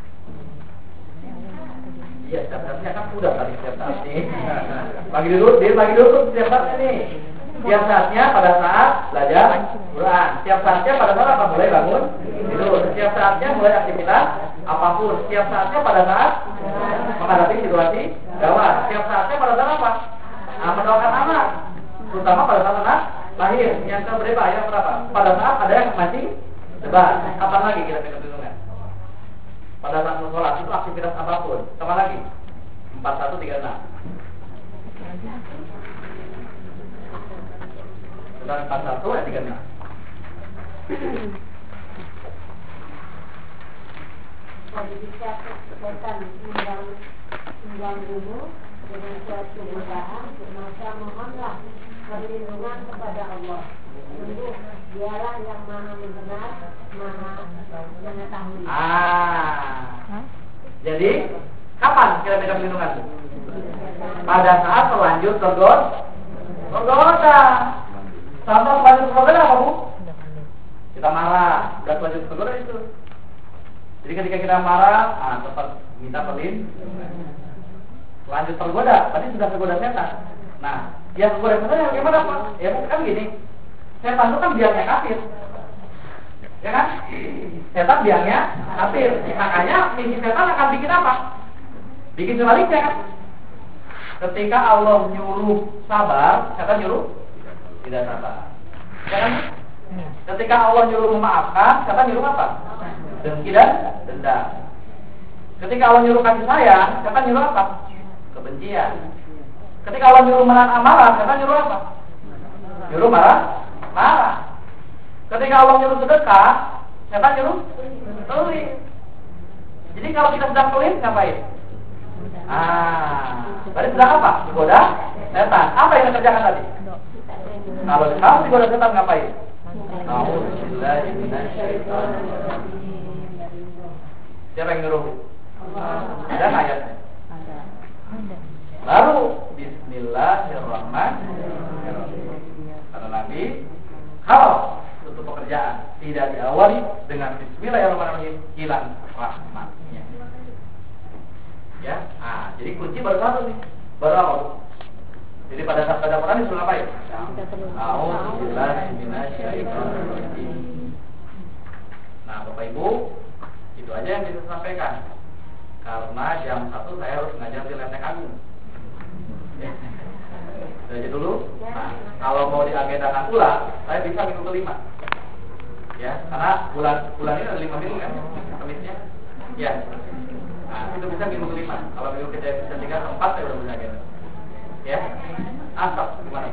Iya, setiap saatnya kan udah kali setiap saat nih. Lagi dulu, dia lagi dulu setiap saatnya nih. Setiap saatnya pada saat belajar Quran. Setiap saatnya pada saat apa? Mulai bangun tidur. Setiap saatnya mulai aktivitas apapun. Setiap saatnya pada saat menghadapi situasi gawat. Setiap saatnya pada saat apa? Nah, mendoakan anak. Terutama pada saat anak lahir. Yang keberapa? Yang berapa? Pada saat ada yang masih debat. Kapan lagi kita kecenderungan? Pada saat sholat itu aktivitas apapun. Kapan lagi? empat satu tiga enam. Sudah empat satu ayat tiga enam. Jika setan tinggal dulu dengan suatu godaan, maka mohonlah perlindungan kepada Allah. Sungguh dialah yang maha mendengar, maha mengetahui. Ah, jadi kapan kita minta perlindungan? Pada saat terlanjur tergoda, tergoda. Contoh terlanjur tergoda apa, Bu? Kita marah, udah terlanjur tergoda itu. Jadi ketika kita marah, ah, tetap minta perlindungan. Lanjut tergoda, tadi sudah tergoda setan. Nah, yang tergoda setan yang bagaimana, Pak? Ya kan gini, setan itu kan biangnya kafir, ya kan? Setan biangnya kafir, makanya misi setan akan bikin apa? Bikin sebaliknya kan? Ketika Allah nyuruh sabar, setan nyuruh tidak sabar, ya kan? Ketika Allah nyuruh memaafkan, setan nyuruh apa? Dengki dan dendam. Ketika Allah nyuruh kasih sayang, setan nyuruh apa? Kebencian. Ketika Allah nyuruh menahan amarah, setan nyuruh apa? Nyuruh marah, marah. Ketika Allah nyuruh sedekah, setan nyuruh pelit. Jadi kalau kita sedang pelit, ngapain? Ah, berarti sedang apa? Digoda setan. Apa yang kita kerjakan tadi? Kalau kalau digoda setan ngapain? Auzubillahi minasyaitonir. Siapa yang nyuruh? Ada ayatnya? Baru Bismillahirrahmanirrahim. Kata Nabi, kalau suatu pekerjaan tidak diawali dengan Bismillahirrahmanirrahim, hilang rahmatnya. Ya, ah, jadi kunci baru satu nih, baru apa? Jadi pada saat pada Quran disuruh ngapain? Auzubillahi minasyaitonir. Nah, Bapak Ibu, itu aja yang bisa saya sampaikan. Karena jam satu saya harus ngajar di Lenteng Agung. Ya. Itu aja dulu. Nah, kalau mau diagendakan ulang, saya bisa minggu kelima. Ya, karena bulan bulan ini ada lima minggu kan, Kamisnya. Ya. Nah, itu bisa minggu kelima. Kalau minggu ketiga ketiga keempat saya udah punya agenda. Ya. Asap gimana?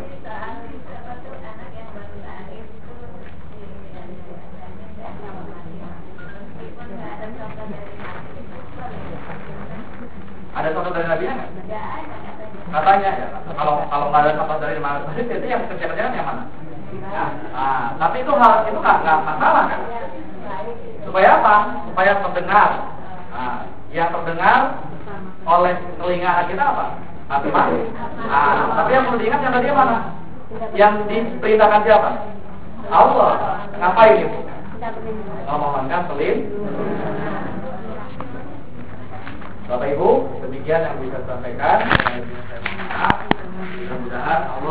Ada contoh dari Nabi nggak? Katanya ya. Kalau kalau nggak ada contoh dari mana? Itu yang kerja-kerjaan yang mana? Nah, ah, tapi itu hal itu nggak nggak masalah kan? Supaya apa? Supaya terdengar. Nah, yang terdengar oleh telinga kita apa? Hati mati. Nah, tapi yang perlu diingat yang tadi mana? Yang diperintahkan siapa? Allah. Ngapain itu? Memohonkan pelindungan. Bapak Ibu, demikian yang bisa saya sampaikan. Mudah-mudahan Allah